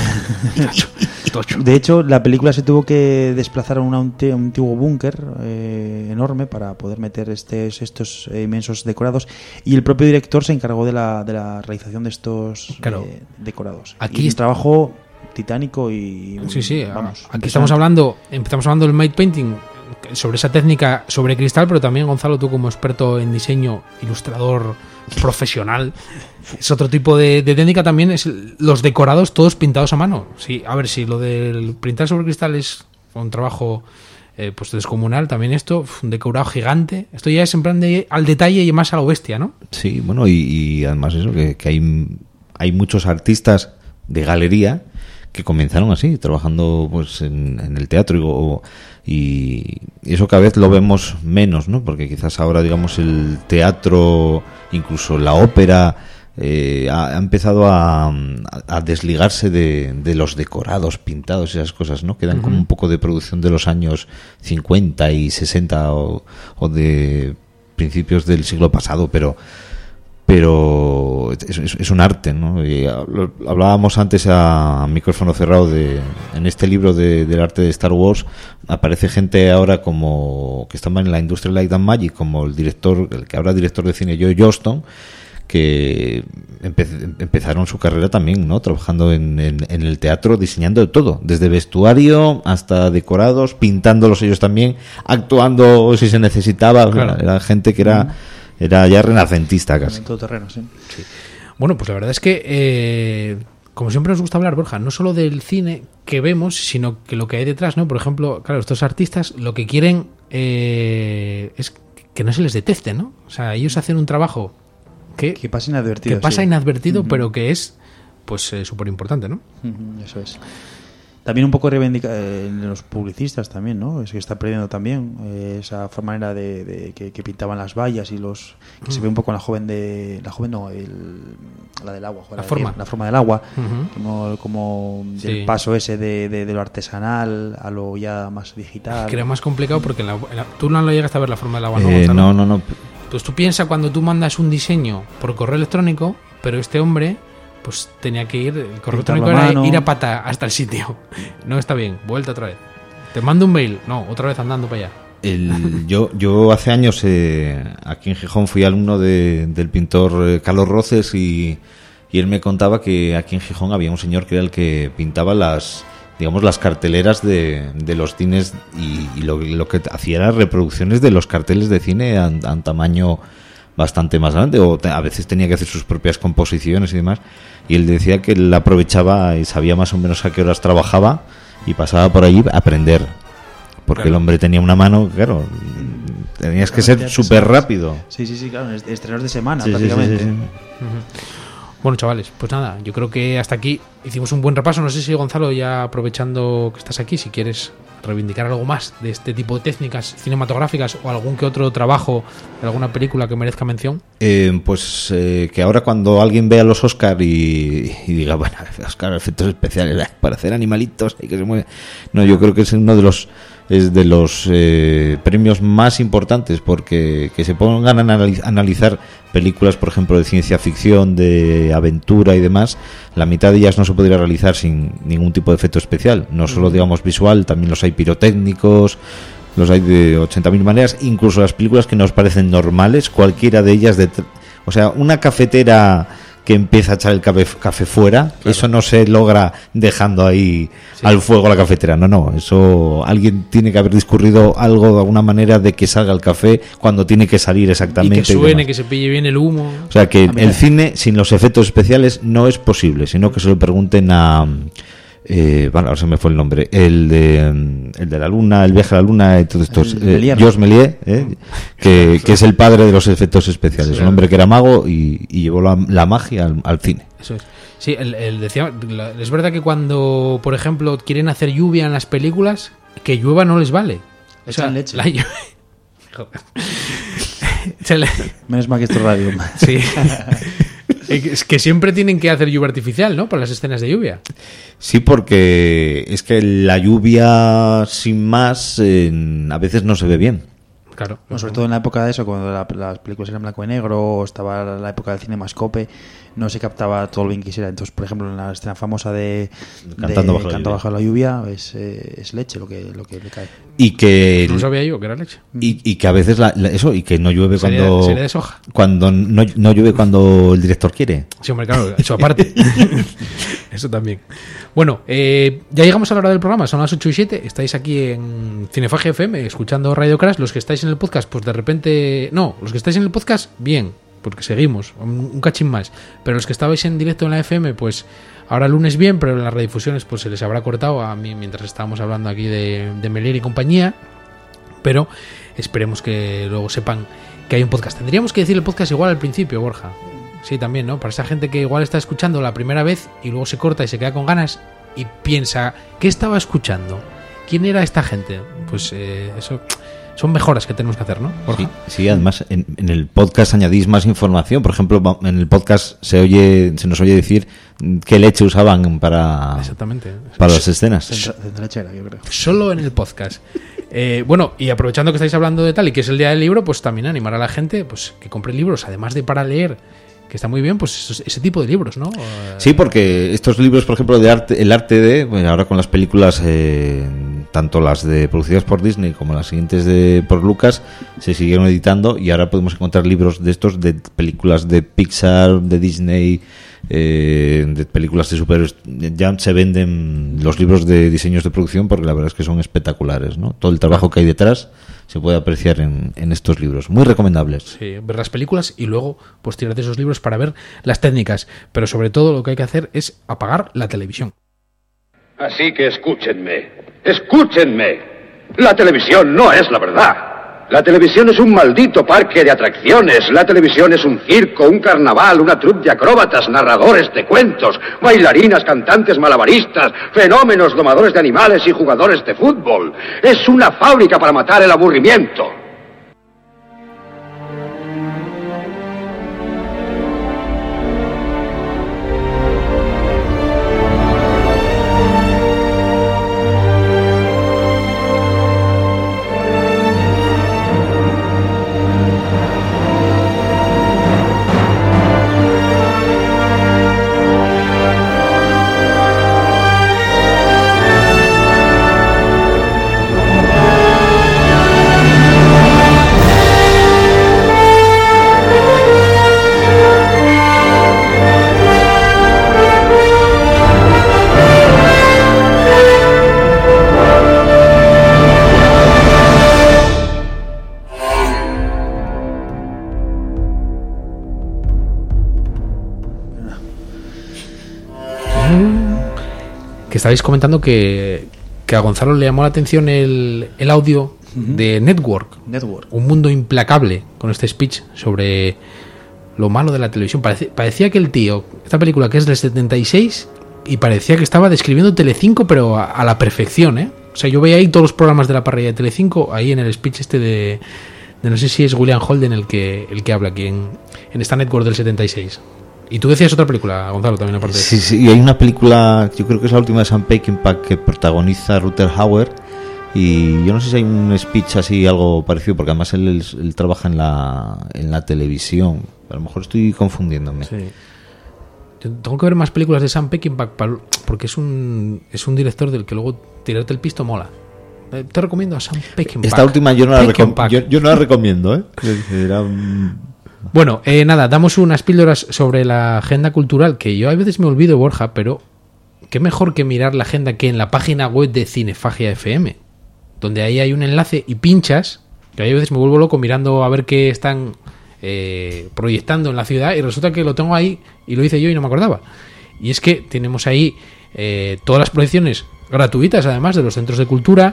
De hecho, la película se tuvo que desplazar a un, un antiguo búnker eh, enorme para poder meter estes, estos eh, inmensos decorados, y el propio director se encargó de la, de la realización de estos claro. eh, decorados. Aquí y un trabajo titánico y sí sí vamos, aquí estamos hablando empezamos hablando del matte painting, sobre esa técnica sobre cristal, pero también, Gonzalo, tú como experto en diseño, ilustrador profesional, es otro tipo de, de técnica también, es los decorados todos pintados a mano. Sí, a ver, si lo del pintar sobre cristal es un trabajo eh, pues descomunal, también esto, un decorado gigante, esto ya es en plan de al detalle y más a lo bestia, ¿no? Sí, bueno, y, y además eso, que, que hay, hay muchos artistas de galería que comenzaron así, trabajando pues en, en el teatro, y, y eso cada vez lo vemos menos, ¿no? Porque quizás ahora, digamos, el teatro, incluso la ópera, eh, ha, ha empezado a, a desligarse de, de los decorados pintados y esas cosas, ¿no? Quedan uh-huh. como un poco de producción de los años cincuenta y sesenta o, o de principios del siglo pasado, pero pero es, es, es un arte, ¿no? Y lo, hablábamos antes a micrófono cerrado de en este libro de, del arte de Star Wars. Aparece gente ahora como que estaba en la industria Light and Magic, como el director, el que ahora director de cine, Joe Johnston, que empe- empezaron su carrera también, ¿no? Trabajando en, en, en el teatro, diseñando de todo, desde vestuario hasta decorados, pintándolos ellos también, actuando si se necesitaba. Claro. Era, era gente que era Era ya renacentista casi. En todo terreno, sí. sí. Bueno, pues la verdad es que, eh, como siempre nos gusta hablar, Borja, no solo del cine que vemos, sino que lo que hay detrás, ¿no? Por ejemplo, claro, estos artistas lo que quieren eh, es que no se les detecte, ¿no? O sea, ellos hacen un trabajo que, que pasa inadvertido. Que pasa sí. inadvertido, uh-huh. pero que es, pues, eh, súper importante, ¿no? Uh-huh, eso es. También un poco reivindica eh, en los publicistas también, ¿no? Es que está perdiendo también eh, esa manera de, de que, que pintaban las vallas y los que mm. se ve un poco en la joven de la joven no, el, la del agua, la, la forma, la forma del agua, uh-huh. como, como sí. el paso ese de, de, de lo artesanal a lo ya más digital. Que era más complicado porque en la, en la, tú no lo llegaste a ver la forma del agua, ¿no? Eh, no, no, no. Pues tú piensas cuando tú mandas un diseño por correo electrónico, pero este hombre pues tenía que ir, el correo electrónico era ir a pata hasta el sitio. No está bien, vuelta otra vez. Te mando un mail, no, otra vez andando para allá. El, yo, yo hace años eh, aquí en Gijón fui alumno de, del pintor eh, Carlos Roces, y, y él me contaba que aquí en Gijón había un señor que era el que pintaba las, digamos, las carteleras de, de los cines, y, y lo, lo que hacía era reproducciones de los carteles de cine a, a un tamaño bastante más grande, o te, a veces tenía que hacer sus propias composiciones y demás, y él decía que él aprovechaba y sabía más o menos a qué horas trabajaba y pasaba por allí a aprender, porque claro. el hombre tenía una mano, claro, tenías que ser súper rápido. Sí, sí, sí, claro, estrenos de semana sí, prácticamente. Sí, sí, sí. Uh-huh. Bueno, chavales, pues nada, yo creo que hasta aquí hicimos un buen repaso. No sé si, Gonzalo, ya aprovechando que estás aquí, si quieres reivindicar algo más de este tipo de técnicas cinematográficas o algún que otro trabajo de alguna película que merezca mención. Eh, pues eh, que ahora cuando alguien vea los Oscar y, y diga, bueno, Oscar, efectos especiales, para hacer animalitos y que se mueve. No, yo creo que es uno de los es de los eh, premios más importantes, porque que se pongan a analiz- analizar películas, por ejemplo, de ciencia ficción, de aventura y demás, la mitad de ellas no se podría realizar sin ningún tipo de efecto especial, no solo, digamos, visual, también los hay pirotécnicos, los hay de ochenta mil maneras, incluso las películas que nos parecen normales, cualquiera de ellas, de, o sea, una cafetera que empieza a echar el café, café fuera, claro. Eso no se logra dejando ahí sí. al fuego la cafetera, no, no, eso alguien tiene que haber discurrido algo de alguna manera de que salga el café cuando tiene que salir exactamente. Y que suene, y que se pille bien el humo. O sea que el cine sin los efectos especiales no es posible, sino que se lo pregunten a... Eh, bueno, ahora se me fue el nombre, el de el de la luna, el viaje a la luna y todos estos, eh, Georges Méliès, eh, que, que es el padre de los efectos especiales, sí, un hombre que era mago y, y llevó la, la magia al, al cine. Eso es. Sí, el, el decía, la, es verdad que cuando, por ejemplo, quieren hacer lluvia en las películas, que llueva no les vale. O sea, leche. La lluvia... Menos mal que esto es radio. Sí. Es que siempre tienen que hacer lluvia artificial, ¿no? Para las escenas de lluvia. Sí, porque es que la lluvia sin más eh, a veces no se ve bien. Claro. No, sobre todo en la época de eso, cuando la, las películas eran blanco y negro, o estaba la época del cinemascope, no se captaba todo lo bien que quisiera. Entonces, por ejemplo, en la escena famosa de Cantando, de, bajo, Canto la bajo la lluvia, es, eh, es leche lo que, lo que le cae. Y que no sabía yo que era leche. Y, y que a veces la, la, eso, y que no llueve sería, cuando sería de soja. Cuando no, no llueve cuando el director quiere. Sí, hombre, claro, eso aparte. Eso también. Bueno, eh, ya llegamos a la hora del programa, son las ocho y siete, estáis aquí en Cinefagia F M escuchando Radio Crash. Los que estáis en el podcast, pues de repente... No, los que estáis en el podcast, bien, porque seguimos, un, un cachín más. Pero los que estabais en directo en la F M, pues ahora lunes bien, pero en las redifusiones pues se les habrá cortado a mí mientras estábamos hablando aquí de, de Méliès y compañía. Pero esperemos que luego sepan que hay un podcast. Tendríamos que decir el podcast igual al principio, Borja. Sí, también, ¿no? Para esa gente que igual está escuchando la primera vez y luego se corta y se queda con ganas y piensa, ¿qué estaba escuchando? ¿Quién era esta gente? Pues eh, eso son mejoras que tenemos que hacer, ¿no, Borja? Sí, sí, además en, en el podcast añadís más información. Por ejemplo, en el podcast se oye, se nos oye decir qué leche usaban para, Exactamente. para las escenas. De lechera, yo creo. Solo en el podcast. Eh, bueno, y aprovechando que estáis hablando de tal y que es el día del libro, pues también animar a la gente pues que compre libros, además de para leer, que está muy bien, pues ese tipo de libros, ¿no? Sí, porque estos libros, por ejemplo, de arte, el arte de, bueno, ahora con las películas, eh, tanto las de producidas por Disney como las siguientes de por Lucas, se siguieron editando y ahora podemos encontrar libros de estos, de películas de Pixar, de Disney, eh, de películas de superhéroes. Ya se venden los libros de diseños de producción porque la verdad es que son espectaculares, ¿no? Todo el trabajo que hay detrás se puede apreciar en, en estos libros, muy recomendables. Sí, ver las películas y luego pues tirar de esos libros para ver las técnicas, pero sobre todo lo que hay que hacer es apagar la televisión. Así que escúchenme, escúchenme. La televisión no es la verdad. La televisión es un maldito parque de atracciones. La televisión es un circo, un carnaval, una troupe de acróbatas, narradores de cuentos, bailarinas, cantantes malabaristas, fenómenos, domadores de animales y jugadores de fútbol. Es una fábrica para matar el aburrimiento. Estabais comentando que, que a Gonzalo le llamó la atención el, el audio uh-huh. de Network, Network, un mundo implacable, con este speech sobre lo malo de la televisión. Parecía, parecía que el tío, esta película que es del setenta y seis, y parecía que estaba describiendo Telecinco, pero a, a la perfección, ¿eh? O sea, yo veía ahí todos los programas de la parrilla de Telecinco, ahí en el speech este de, de no sé si es William Holden el que, el que habla aquí en, en esta Network del setenta y seis. Y tú decías otra película, Gonzalo, también aparte de Sí, sí, y hay una película, yo creo que es la última de Sam Peckinpah que protagoniza Rutger Hauer Y yo no sé si hay un speech así, algo parecido, porque además él, él, él trabaja en la, en la televisión. A lo mejor estoy confundiéndome. Sí. Yo tengo que ver más películas de Sam Peckinpah porque es un, es un director del que luego tirarte el pisto mola. Te recomiendo a Sam Peckinpah. Esta última yo no la, recom- yo, yo no la recomiendo, ¿eh? Era un... Bueno, eh, nada, damos unas píldoras sobre la agenda cultural, que yo a veces me olvido, Borja, pero qué mejor que mirar la agenda que en la página web de Cinefagia F M, donde ahí hay un enlace y pinchas, que a veces me vuelvo loco mirando a ver qué están eh, proyectando en la ciudad, y resulta que lo tengo ahí y lo hice yo y no me acordaba. Y es que tenemos ahí eh, todas las proyecciones gratuitas, además de los centros de cultura.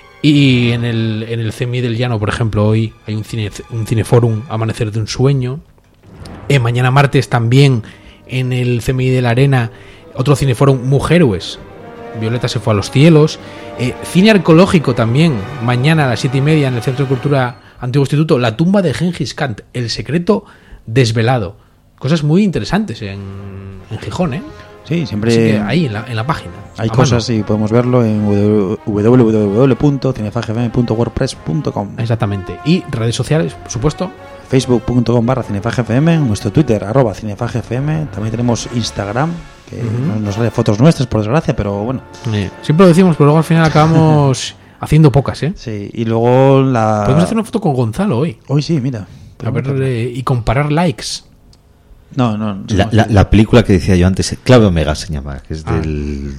Y en el, en el C M I del Llano, por ejemplo, hoy hay un cine un cineforum, Amanecer de un sueño. Eh, mañana martes también en el C M I de la Arena, otro cineforum, Mujeres. Violeta se fue a los cielos. Eh, cine arqueológico también, mañana a las siete y media en el Centro de Cultura Antiguo Instituto, La tumba de Gengis Khan, El secreto desvelado. Cosas muy interesantes en, en Gijón, ¿eh? Sí, siempre. Así que ahí en la, en la página. Hay cosas y podemos verlo en w w w punto cinefagia f m punto wordpress punto com. Exactamente. Y redes sociales, por supuesto. facebook punto com barra cinefagfm, nuestro Twitter, arroba cinefagfm. También tenemos Instagram, que uh-huh. no nos sale fotos nuestras, por desgracia, pero bueno. Eh, siempre lo decimos, pero luego al final acabamos haciendo pocas, ¿eh? Sí, y luego la... Podemos hacer una foto con Gonzalo hoy. Hoy sí, mira. A ver, eh, y comparar likes. No, no. La, la, la película que decía yo antes, Clave Omega se llama, que es ah. del...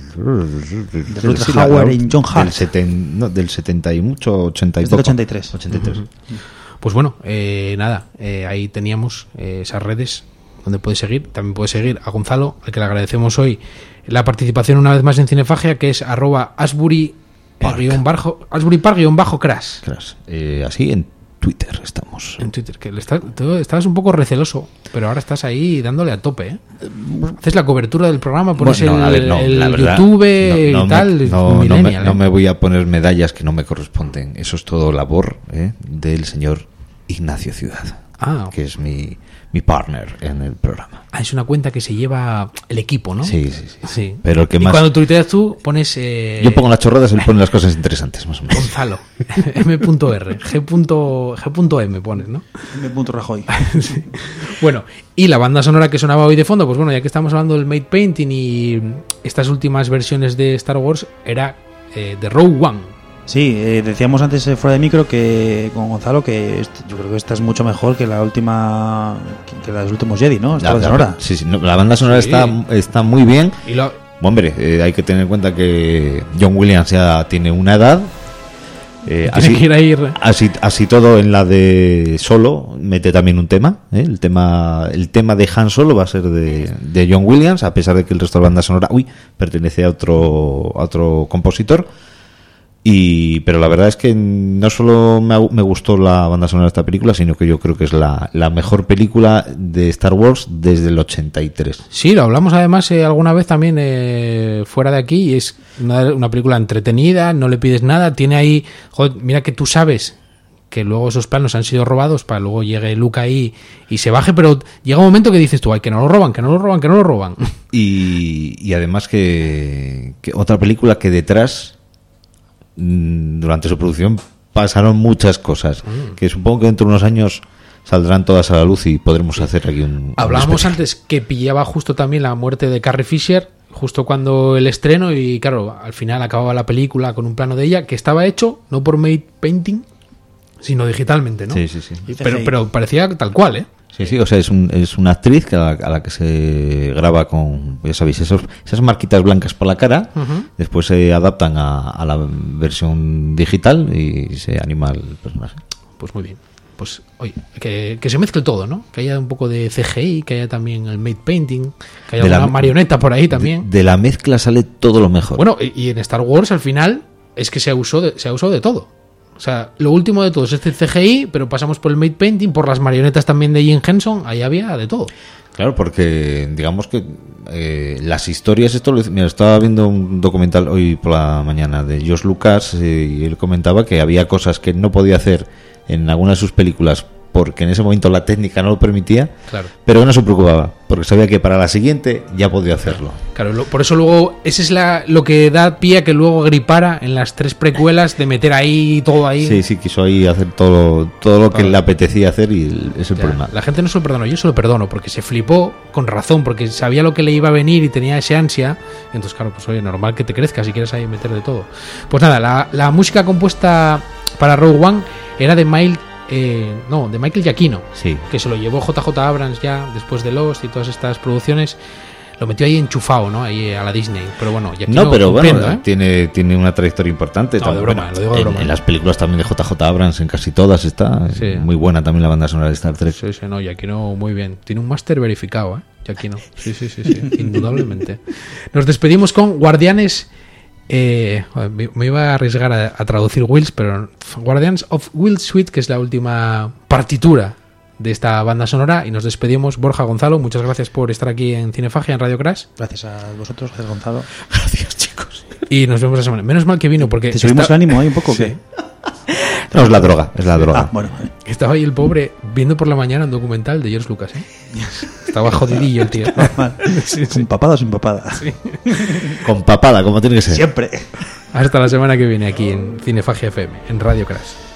De Rutger Hauer y John Hart. Del, seten, no, del setenta y mucho, ochenta y poco. Del ochenta y tres. ochenta y tres. Uh-huh. Pues bueno, eh, nada, eh, ahí teníamos eh, esas redes donde puedes seguir. También puedes seguir a Gonzalo, al que le agradecemos hoy la participación una vez más en Cinefagia, que es arroba Asbury Park, guión bajo, Asbury Park guión bajo Crash. Crash. Eh, así en Twitter estamos. En Twitter, que le está, tú estabas un poco receloso, pero ahora estás ahí dándole a tope, ¿eh? Haces la cobertura del programa, pones bueno, no, el, ver, no, el verdad, YouTube no, no y tal. Me, no, no, me, no me voy a poner medallas que no me corresponden. Eso es todo labor ¿eh? del señor Ignacio Ciudad, ah, okay. que es mi, mi partner en el programa. Ah, es una cuenta que se lleva el equipo, ¿no? Sí, sí, sí. sí. Pero el que y más... cuando tuiteas tú, pones... Eh... Yo pongo las chorradas y él pone las cosas interesantes, más o menos. Gonzalo. M punto R. G punto M pones, ¿no? M. Rajoy. Sí. Bueno, y la banda sonora que sonaba hoy de fondo, pues bueno, ya que estamos hablando del Made Painting y estas últimas versiones de Star Wars, era eh, de Rogue One. Sí, eh, decíamos antes eh, fuera de micro que con Gonzalo que est- yo creo que esta es mucho mejor que la última que, que la de los últimos Jedi, ¿no? Esta La, banda sonora. Sí, sí, no, la banda sonora sí. está, está muy bien. Y lo... Hombre, eh, hay que tener en cuenta que John Williams ya tiene una edad. Eh, tiene así, que ir a ir. Así, así todo en la de Solo mete también un tema. ¿eh? El tema el tema de Han Solo va a ser de, de John Williams, a pesar de que el resto de la banda sonora uy, pertenece a otro, a otro compositor. Y pero la verdad es que no solo me, me gustó la banda sonora de esta película, sino que yo creo que es la, la mejor película de Star Wars desde el ochenta y tres. Sí, lo hablamos además eh, alguna vez también eh, fuera de aquí, y es una, una película entretenida, no le pides nada, tiene ahí, joder, mira que tú sabes que luego esos planos han sido robados para luego llegue Luke ahí y se baje, pero llega un momento que dices tú, ay, que no lo roban, que no lo roban, que no lo roban. Y, y además que, que otra película que detrás durante su producción pasaron muchas cosas mm. que supongo que dentro de unos años saldrán todas a la luz y podremos sí. hacer aquí un... Hablábamos un antes que pillaba justo también la muerte de Carrie Fisher, justo cuando el estreno, y claro, al final acababa la película con un plano de ella que estaba hecho no por Made Painting, sino digitalmente, ¿no? Sí, sí, sí. Pero, pero parecía tal cual, ¿eh? Sí, sí, o sea, es, un, es una actriz que a, la, a la que se graba con, ya sabéis, esos, esas marquitas blancas por la cara, uh-huh. después se adaptan a, a la versión digital y se anima el personaje. Pues muy bien. Pues, oye, que, que se mezcle todo, ¿no? Que haya un poco de C G I, que haya también el Made Painting, que haya de una la, marioneta por ahí también. De, de la mezcla sale todo lo mejor. Bueno, y, y en Star Wars al final es que se usó de, se usó de todo. O sea, lo último de todo es este C G I, pero pasamos por el Made Painting, por las marionetas también de Jim Henson, ahí había de todo. Claro, porque digamos que eh, las historias, esto lo, mira, estaba viendo un documental hoy por la mañana de George Lucas eh, y él comentaba que había cosas que no podía hacer en alguna de sus películas porque en ese momento la técnica no lo permitía, claro. pero no se preocupaba, porque sabía que para la siguiente ya podía hacerlo. Claro, lo, por eso luego, ese es la, lo que da pie a que luego gripara en las tres precuelas de meter ahí todo ahí. Sí, sí, quiso ahí hacer todo, todo lo que le apetecía hacer y es el ya, problema. La gente no se lo perdonó, yo se lo perdono porque se flipó con razón, porque sabía lo que le iba a venir y tenía ese ansia. Entonces, claro, pues oye, normal que te crezca si quieres ahí meter de todo. Pues nada, la, la música compuesta para Rogue One era de Miles. Eh, no, de Michael Giacchino, sí. Que se lo llevó J J Abrams ya después de Lost y todas estas producciones. Lo metió ahí enchufado, ¿no? Ahí a la Disney. Pero bueno, Giacchino no, pero bueno, ¿eh? tiene, tiene una trayectoria importante. No, también, de broma, bueno, lo digo de en, broma. En las películas también de J J Abrams, en casi todas está. Sí. Muy buena también la banda sonora de Star Trek. Sí, sí, no, Giacchino muy bien. Tiene un máster verificado, ¿eh? Giacchino. Sí, sí, sí, sí, indudablemente. Nos despedimos con Guardianes. Eh, me iba a arriesgar a, a traducir Wills, pero Guardians of Will Suite, que es la última partitura de esta banda sonora, y nos despedimos. Borja, Gonzalo, muchas gracias por estar aquí en Cinefagia, en Radio Crash. Gracias a vosotros, gracias Gonzalo. Gracias, chicos. Y nos vemos la semana. Menos mal que vino, porque ¿te subimos está... el ánimo ahí un poco? Sí. ¿Qué? No, es la droga, es la droga. Ah, bueno. Estaba ahí el pobre viendo por la mañana un documental de George Lucas, ¿eh? Estaba jodidillo el tío. Sí, sí. ¿Con papada o sin papada? Sí. Con papada, como tiene que ser. Siempre. Hasta la semana que viene aquí en Cinefagia F M, en Radio Crash.